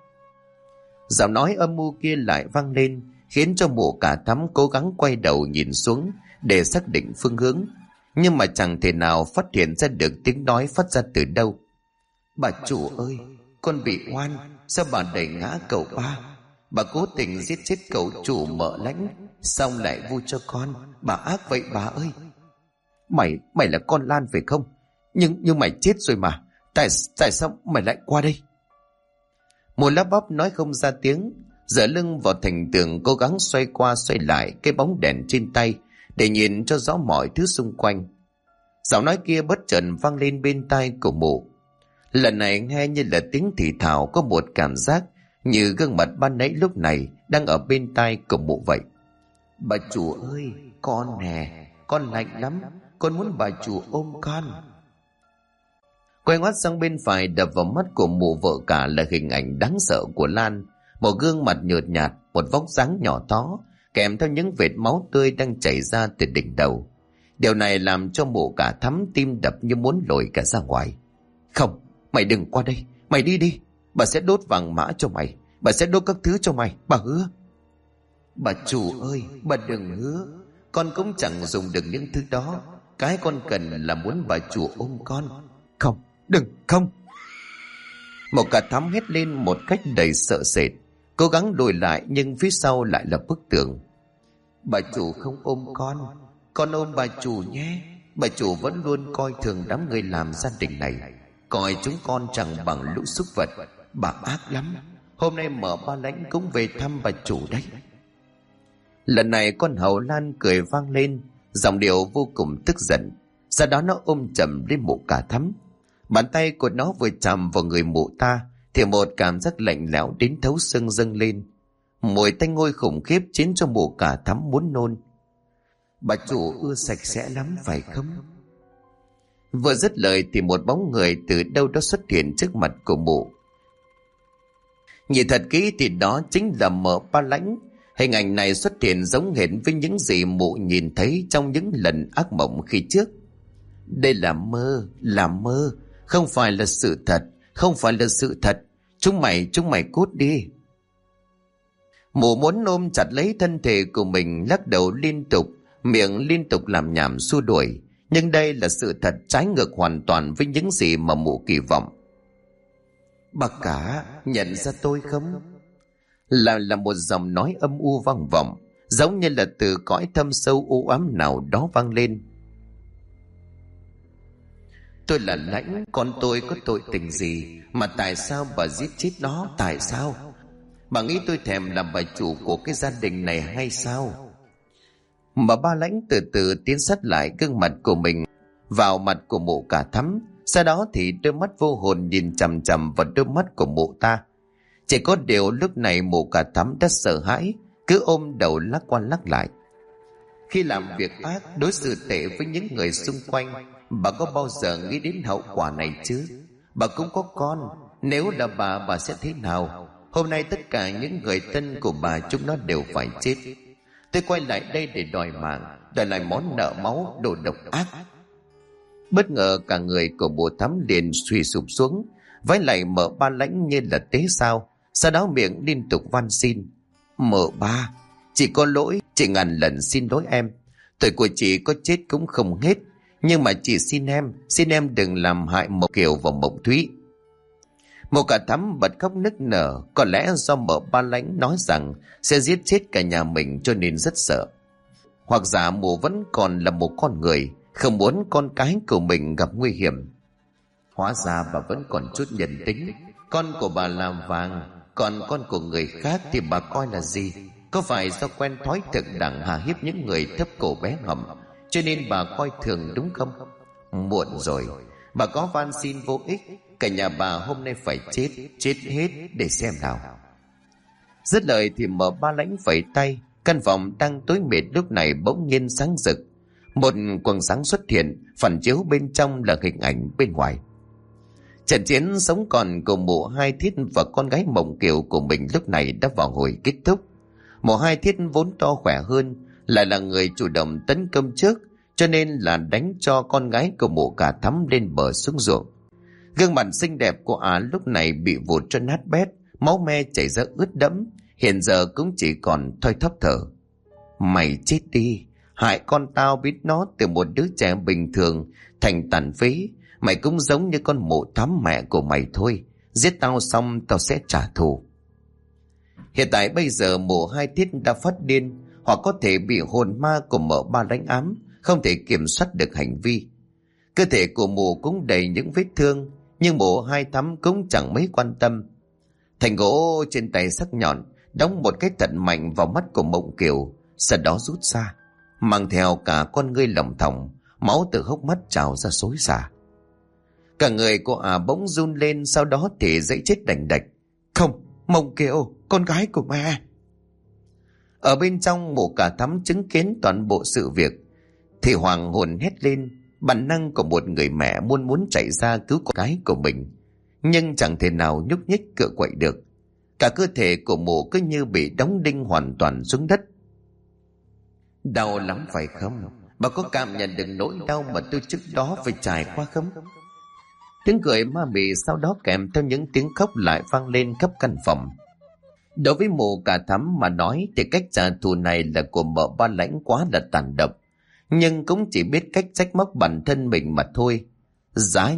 Giọng nói âm mưu kia lại vang lên, khiến cho mụ Cả Thắm cố gắng quay đầu nhìn xuống để xác định phương hướng, nhưng mà chẳng thể nào phát hiện ra được tiếng nói phát ra từ đâu. Bà chủ ơi, con bị oan, sao bà đẩy ngã cậu ba? Bà cố tình giết chết cậu chủ Mợ Lãnh, xong lại vu cho con. Bà ác vậy bà ơi. Mày là con Lan phải không? Nhưng mày chết rồi mà. Tại sao mày lại qua đây? Một lắp bắp nói không ra tiếng, dựa lưng vào thành tường cố gắng xoay qua xoay lại cái bóng đèn trên tay để nhìn cho rõ mọi thứ xung quanh. Giọng nói kia bất chợt vang lên bên tai của mụ. Lần này nghe như là tiếng thì thào, có một cảm giác như gương mặt ban nãy lúc này đang ở bên tai của mụ vậy. Bà chủ ơi, con nè, con lạnh lắm, con muốn bà chủ ôm con. Quay ngoắt sang bên phải, đập vào mắt của mụ vợ cả là hình ảnh đáng sợ của Lan, một gương mặt nhợt nhạt, một vóc dáng nhỏ tó, kèm theo những vệt máu tươi đang chảy ra từ đỉnh đầu. Điều này làm cho mụ cả Thắm tim đập như muốn lồi cả ra ngoài. Không, mày đừng qua đây, mày đi đi, bà sẽ đốt vàng mã cho mày, bà sẽ đốt các thứ cho mày, bà hứa. Bà chủ ơi, bà đừng hứa, con cũng chẳng dùng được những thứ đó, cái con cần là muốn bà chủ ôm con. Không, đừng, không. Một cả Thắm hét lên một cách đầy sợ sệt, cố gắng lùi lại nhưng phía sau lại là bức tường. Bà chủ không ôm con ôm bà chủ nhé. Bà chủ vẫn luôn coi thường đám người làm gia đình này, coi chúng con chẳng bằng lũ súc vật. Bà ác lắm, hôm nay mở ba lãnh cũng về thăm bà chủ đấy. Lần này con hầu Lan cười vang lên, giọng điệu vô cùng tức giận. Sau đó nó ôm chầm lên mụ cả Thắm. Bàn tay của nó vừa chạm vào người mụ ta thì một cảm giác lạnh lẽo đến thấu xương dâng lên. Mùi tanh hôi khủng khiếp khiến cho mụ cả Thắm muốn nôn. Bà chủ ưa sạch sẽ lắm phải không? Vừa dứt lời thì một bóng người từ đâu đó xuất hiện trước mặt của mụ. Nhìn thật kỹ thì đó chính là Mợ Ba Lãnh. Hình ảnh này xuất hiện giống hệt với những gì mụ nhìn thấy trong những lần ác mộng khi trước. Đây là mơ, không phải là sự thật, không phải là sự thật. Chúng mày cút đi. Mụ muốn ôm chặt lấy thân thể của mình, lắc đầu liên tục, miệng liên tục làm nhảm xua đuổi. Nhưng đây là sự thật trái ngược hoàn toàn với những gì mà mụ kỳ vọng. Bà cả, nhận ra tôi không? Là một giọng nói âm u vang vọng, giống như là từ cõi thâm sâu u ám nào đó vang lên. Tôi là Lãnh, con tôi có tội tình gì mà tại sao bà giết chết nó? Tại sao? Bà nghĩ tôi thèm làm bà chủ của cái gia đình này hay sao? Mà Ba Lãnh từ từ tiến sát lại gương mặt của mình vào mặt của mụ cả Thắm. Sau đó thì đôi mắt vô hồn nhìn chằm chằm vào đôi mắt của mụ ta. Chỉ có điều lúc này mụ cả Thắm đã sợ hãi, cứ ôm đầu lắc qua lắc lại. Khi làm việc ác, đối xử tệ với những người xung quanh, bà có bao giờ nghĩ đến hậu quả này chứ? Bà cũng có con, nếu là bà sẽ thế nào? Hôm nay tất cả những người thân của bà chúng nó đều phải chết. Tôi quay lại đây để đòi mạng, đòi lại món nợ máu đồ độc ác. Bất ngờ cả người của mụ Thắm liền suy sụp xuống, vái lại Mợ Ba Lãnh như là tế sao. Sau đó miệng liên tục van xin. Mợ ba, chị có lỗi, chị ngàn lần xin lỗi em. Tuổi của chị có chết cũng không hết, nhưng mà chị xin em đừng làm hại Mộc Kiều và Mộc Thúy. Mụ cả Thắm bật khóc nức nở. Có lẽ do Mợ Ba Lãnh nói rằng sẽ giết chết cả nhà mình cho nên rất sợ. Hoặc giả mụ vẫn còn là một con người, không muốn con cái của mình gặp nguy hiểm. Hóa ra bà vẫn còn chút nhân tính. Con của bà làm vàng, còn con của người khác thì bà coi là gì? Có phải do quen thói thực đẳng hà hiếp những người thấp cổ bé họng cho nên bà coi thường đúng không? Muộn rồi, bà có van xin vô ích. Cả nhà bà hôm nay phải chết hết để xem nào. Dứt lời thì Mợ Ba Lãnh vẫy tay. Căn phòng đang tối mịt lúc này bỗng nhiên sáng rực. Một quầng sáng xuất hiện, phản chiếu bên trong là hình ảnh bên ngoài. Trận chiến sống còn của mụ Hai Thiết và con gái Mộng Kiều của mình lúc này đã vào hồi kết thúc. Mụ Hai Thiết vốn to khỏe hơn, lại là người chủ động tấn công trước, cho nên là đánh cho con gái của mụ cả Thắm lên bờ xuống ruộng. Gương mặt xinh đẹp của ả lúc này bị vụt cho nát bét, máu me chảy ra ướt đẫm, hiện giờ cũng chỉ còn thoi thóp thở. Mày chết đi, hại con tao biết nó từ một đứa trẻ bình thường thành tàn phế. Mày cũng giống như con mụ Thắm mẹ của mày thôi. Giết tao xong tao sẽ trả thù. Hiện tại bây giờ mụ Hai Thiết đã phát điên, hoặc có thể bị hồn ma của Mợ Ba Lãnh ám, không thể kiểm soát được hành vi. Cơ thể của mụ cũng đầy những vết thương, nhưng mụ Hai Thắm cũng chẳng mấy quan tâm. Thành gỗ trên tay sắc nhọn đóng một cái thật mạnh vào mắt của Mộng Kiều, sau đó rút ra, mang theo cả con ngươi lồng thòng, máu từ hốc mắt trào ra xối xả. Cả người của ả bỗng run lên, sau đó thì dãy chết đành đạch. Không, Mộng Kiều, con gái của mẹ. Ở bên trong, Mụ Cả Thắm chứng kiến toàn bộ sự việc thì hoàng hồn hét lên. Bản năng của một người mẹ muốn chạy ra cứu con gái của mình, nhưng chẳng thể nào nhúc nhích cựa quậy được. Cả cơ thể của Mụ cứ như bị đóng đinh hoàn toàn xuống đất. Đau lắm phải không? Bà có cảm nhận được nỗi đau mà tôi trước đó phải trải qua không? Tiếng cười ma mị sau đó kèm theo những tiếng khóc lại vang lên khắp căn phòng. Đối với Mụ Cả Thắm mà nói thì cách trả thù này là của mợ Ba Lãnh quá là tàn độc, nhưng cũng chỉ biết cách trách móc bản thân mình mà thôi. Giá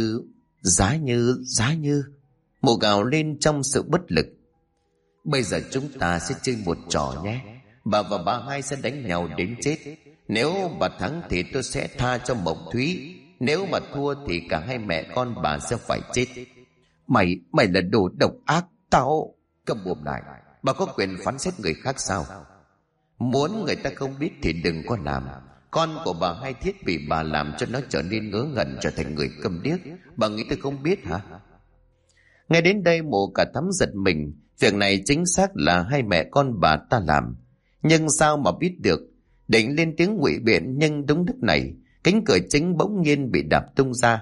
như Mụ gào lên trong sự bất lực. Bây giờ chúng ta sẽ chơi một trò nhé. Bà và bà hai sẽ đánh nhau đến chết. Nếu bà thắng thì tôi sẽ tha cho Mộng Thúy, nếu mà thua thì cả hai mẹ con bà sẽ phải chết. Mày là đồ độc ác. Tao cầm mồm lại. Bà có quyền phán xét người khác sao? Muốn người ta không biết thì đừng có làm. Con của bà Hai Thiết bị bà làm cho nó trở nên ngớ ngẩn, trở thành người câm điếc. Bà nghĩ tôi không biết hả? Nghe đến đây Mụ Cả Thắm giật mình. Việc này chính xác là hai mẹ con bà ta làm, nhưng sao mà biết được? Định lên tiếng ngụy biện, nhưng đúng lúc này cánh cửa chính bỗng nhiên bị đạp tung ra.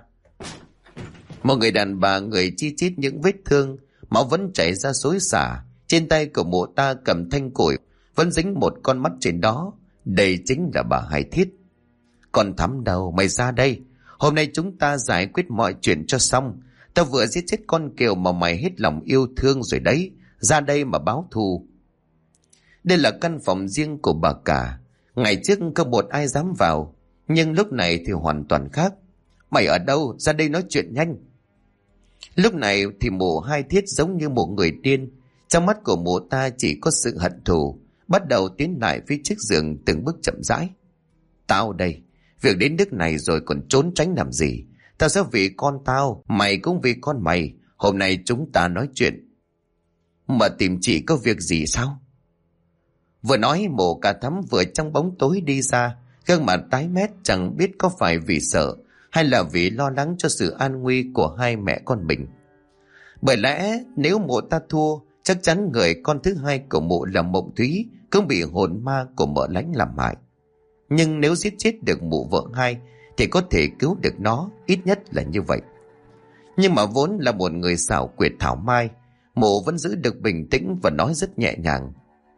Một người đàn bà, người chi chít những vết thương, máu vẫn chảy ra xối xả. Trên tay của Mụ ta cầm thanh củi, vẫn dính một con mắt trên đó. Đây chính là bà Hai Thiết. Còn Thắm đâu, mày ra đây. Hôm nay chúng ta giải quyết mọi chuyện cho xong. Tao vừa giết chết con Kiều mà mày hết lòng yêu thương rồi đấy. Ra đây mà báo thù. Đây là căn phòng riêng của bà cả. Ngày trước không một ai dám vào, nhưng lúc này thì hoàn toàn khác. Mày ở đâu? Ra đây nói chuyện nhanh. Lúc này thì Mụ Hai Thiết giống như một người điên. Trong mắt của Mụ ta chỉ có sự hận thù, bắt đầu tiến lại phía chiếc giường từng bước chậm rãi. Tao đây, việc đến nước này rồi còn trốn tránh làm gì? Tao sẽ vì con tao, mày cũng vì con mày. Hôm nay chúng ta nói chuyện. Mà tìm chị có việc gì sao? Vừa nói Mụ Cả Thắm vừa trong bóng tối đi ra, gương mặt tái mét, chẳng biết có phải vì sợ hay là vì lo lắng cho sự an nguy của hai mẹ con mình. Bởi lẽ nếu Mụ ta thua, chắc chắn người con thứ hai của Mụ là Mộng Thúy cũng bị hồn ma của Mợ Lãnh làm hại. Nhưng nếu giết chết được Mụ vợ hai thì có thể cứu được nó, ít nhất là như vậy. Nhưng mà vốn là một người xảo quyệt thảo mai, Mụ vẫn giữ được bình tĩnh và nói rất nhẹ nhàng.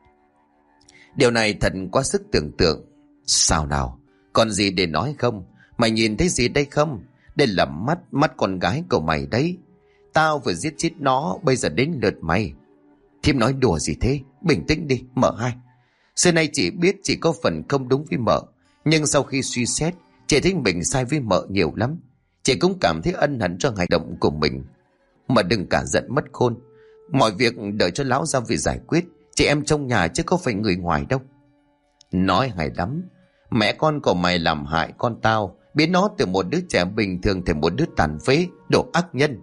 Điều này thật quá sức tưởng tượng. Sao nào? Còn gì để nói không? Mày nhìn thấy gì đây không? Đây là mắt con gái của mày đấy. Tao vừa giết chết nó, bây giờ đến lượt mày. Thím nói đùa gì thế? Bình tĩnh đi, Mợ Hai. Xưa nay chị biết chị có phần không đúng với Mợ, nhưng sau khi suy xét, chị thấy mình sai với Mợ nhiều lắm. Chị cũng cảm thấy ân hận cho hành động của mình. Mà đừng cả giận mất khôn. Mọi việc đợi cho lão ra về giải quyết. Chị em trong nhà chứ có phải người ngoài đâu. Nói hay lắm. Mẹ con của mày làm hại con tao, biến nó từ một đứa trẻ bình thường thành một đứa tàn phế, đồ ác nhân.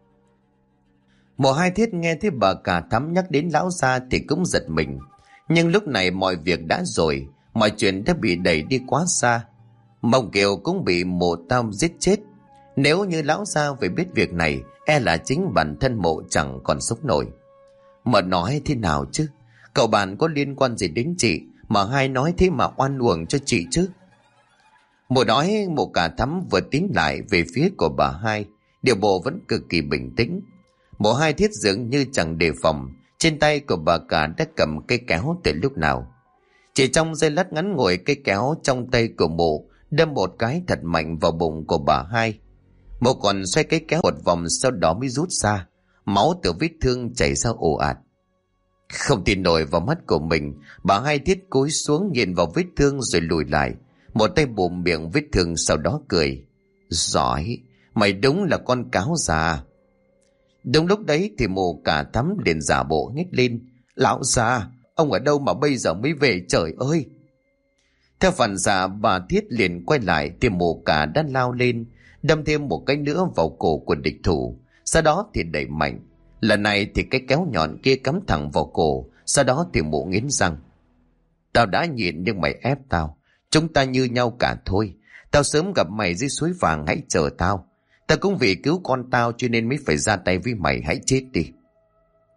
Mụ Hai Thiết nghe thấy bà Cả Thắm nhắc đến lão gia thì cũng giật mình. Nhưng lúc này mọi việc đã rồi, mọi chuyện đã bị đẩy đi quá xa. Mộng Kiều cũng bị Mụ Tam giết chết. Nếu như lão gia phải biết việc này, e là chính bản thân Mụ chẳng còn sống nổi. Mà nói thế nào chứ? Cậu bạn có liên quan gì đến chị mà hai nói thế mà oan uổng cho chị chứ? Mụ nói Mụ Cả Thắm vừa tiến lại về phía của bà hai, điều bộ vẫn cực kỳ bình tĩnh. Mụ Hai Thiết dường như chẳng đề phòng, trên tay của bà cả đã cầm cây kéo từ lúc nào. Chỉ trong giây lát ngắn ngủi, cây kéo trong tay của Mụ đâm một cái thật mạnh vào bụng của bà hai. Mụ còn xoay cây kéo một vòng, sau đó mới rút ra. Máu từ vết thương chảy ra ồ ạt. Không tin nổi vào mắt của mình, bà Hai Thiết cúi xuống nhìn vào vết thương rồi lùi lại, một tay bụm miệng vết thương, sau đó cười. Giỏi, mày đúng là con cáo già. Đúng lúc đấy thì Mụ Cả Thắm liền giả bộ hét lên. Lão già, ông ở đâu mà bây giờ mới về, trời ơi? Theo phản xạ, bà Thiết liền quay lại thì Mụ Cả đã lao lên, đâm thêm một cái nữa vào cổ của địch thủ. Sau đó thì đẩy mạnh. Lần này thì cái kéo nhọn kia cắm thẳng vào cổ. Sau đó thì Mụ nghiến răng. Tao đã nhịn nhưng mày ép tao. Chúng ta như nhau cả thôi. Tao sớm gặp mày dưới suối vàng, hãy chờ tao. Tao cũng vì cứu con tao cho nên mới phải ra tay với mày, hãy chết đi.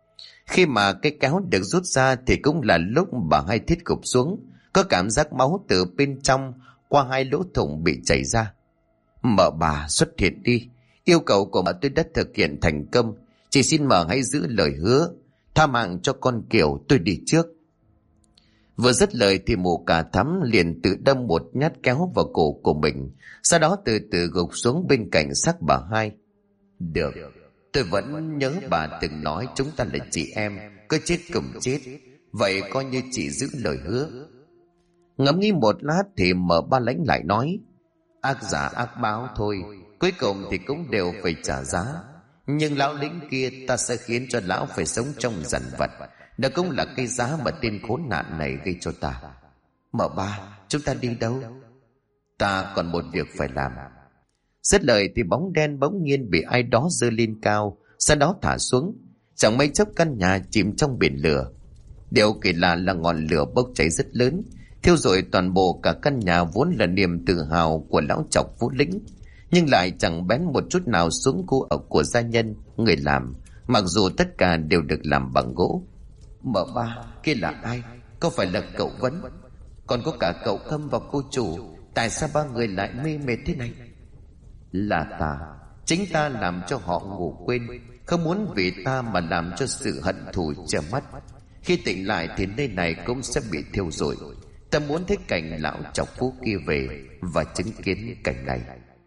Khi mà cái kéo được rút ra thì cũng là lúc bà Hai Thiết gục xuống, có cảm giác máu từ bên trong qua hai lỗ thủng bị chảy ra. Mợ bà xuất hiện đi, yêu cầu của bà tôi đã thực hiện thành công, chỉ xin mợ hãy giữ lời hứa, tha mạng cho con Kiều, tôi đi trước. Vừa dứt lời thì mụ Cả Thắm liền tự đâm một nhát kéo vào cổ của mình, sau đó từ từ gục xuống bên cạnh xác bà Hai. Được, tôi vẫn nhớ bà từng nói chúng ta là chị em, cứ chết cùng chết, vậy coi như chị giữ lời hứa. Ngẫm nghĩ một lát thì mợ Ba Lãnh lại nói, ác giả ác báo thôi, cuối cùng thì cũng đều phải trả giá. Nhưng lão lính kia ta sẽ khiến cho lão phải sống trong dằn vặt, đó cũng là cái giá mà tên khốn nạn này gây cho ta. Mợ Ba, chúng ta đi đâu? Ta còn một việc phải làm. Dứt lời thì bóng đen bỗng nhiên bị ai đó giơ lên cao, sau đó thả xuống. Chẳng mấy chốc căn nhà chìm trong biển lửa. Điều kỳ lạ là ngọn lửa bốc cháy rất lớn, thiêu rụi toàn bộ cả căn nhà vốn là niềm tự hào của lão Chọc Vũ Lĩnh, nhưng lại chẳng bén một chút nào xuống khu ở của gia nhân, người làm, mặc dù tất cả đều được làm bằng gỗ. Mợ Ba, kia là ai? Có phải là cậu Vấn? Còn có cả cậu Khâm và cô chủ, tại sao ba người lại mê mệt thế này? Là ta, chính ta làm cho họ ngủ quên, không muốn vì ta mà làm cho sự hận thù che mắt. Khi tỉnh lại thì nơi này cũng sẽ bị thiêu rụi. Ta muốn thấy cảnh lão Chọc Phú kia về và chứng kiến cảnh này.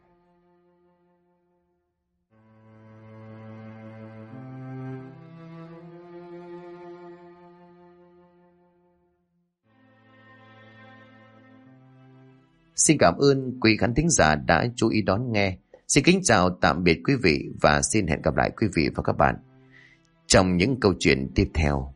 Xin cảm ơn quý khán thính giả đã chú ý đón nghe. Xin kính chào tạm biệt quý vị và xin hẹn gặp lại quý vị và các bạn trong những câu chuyện tiếp theo.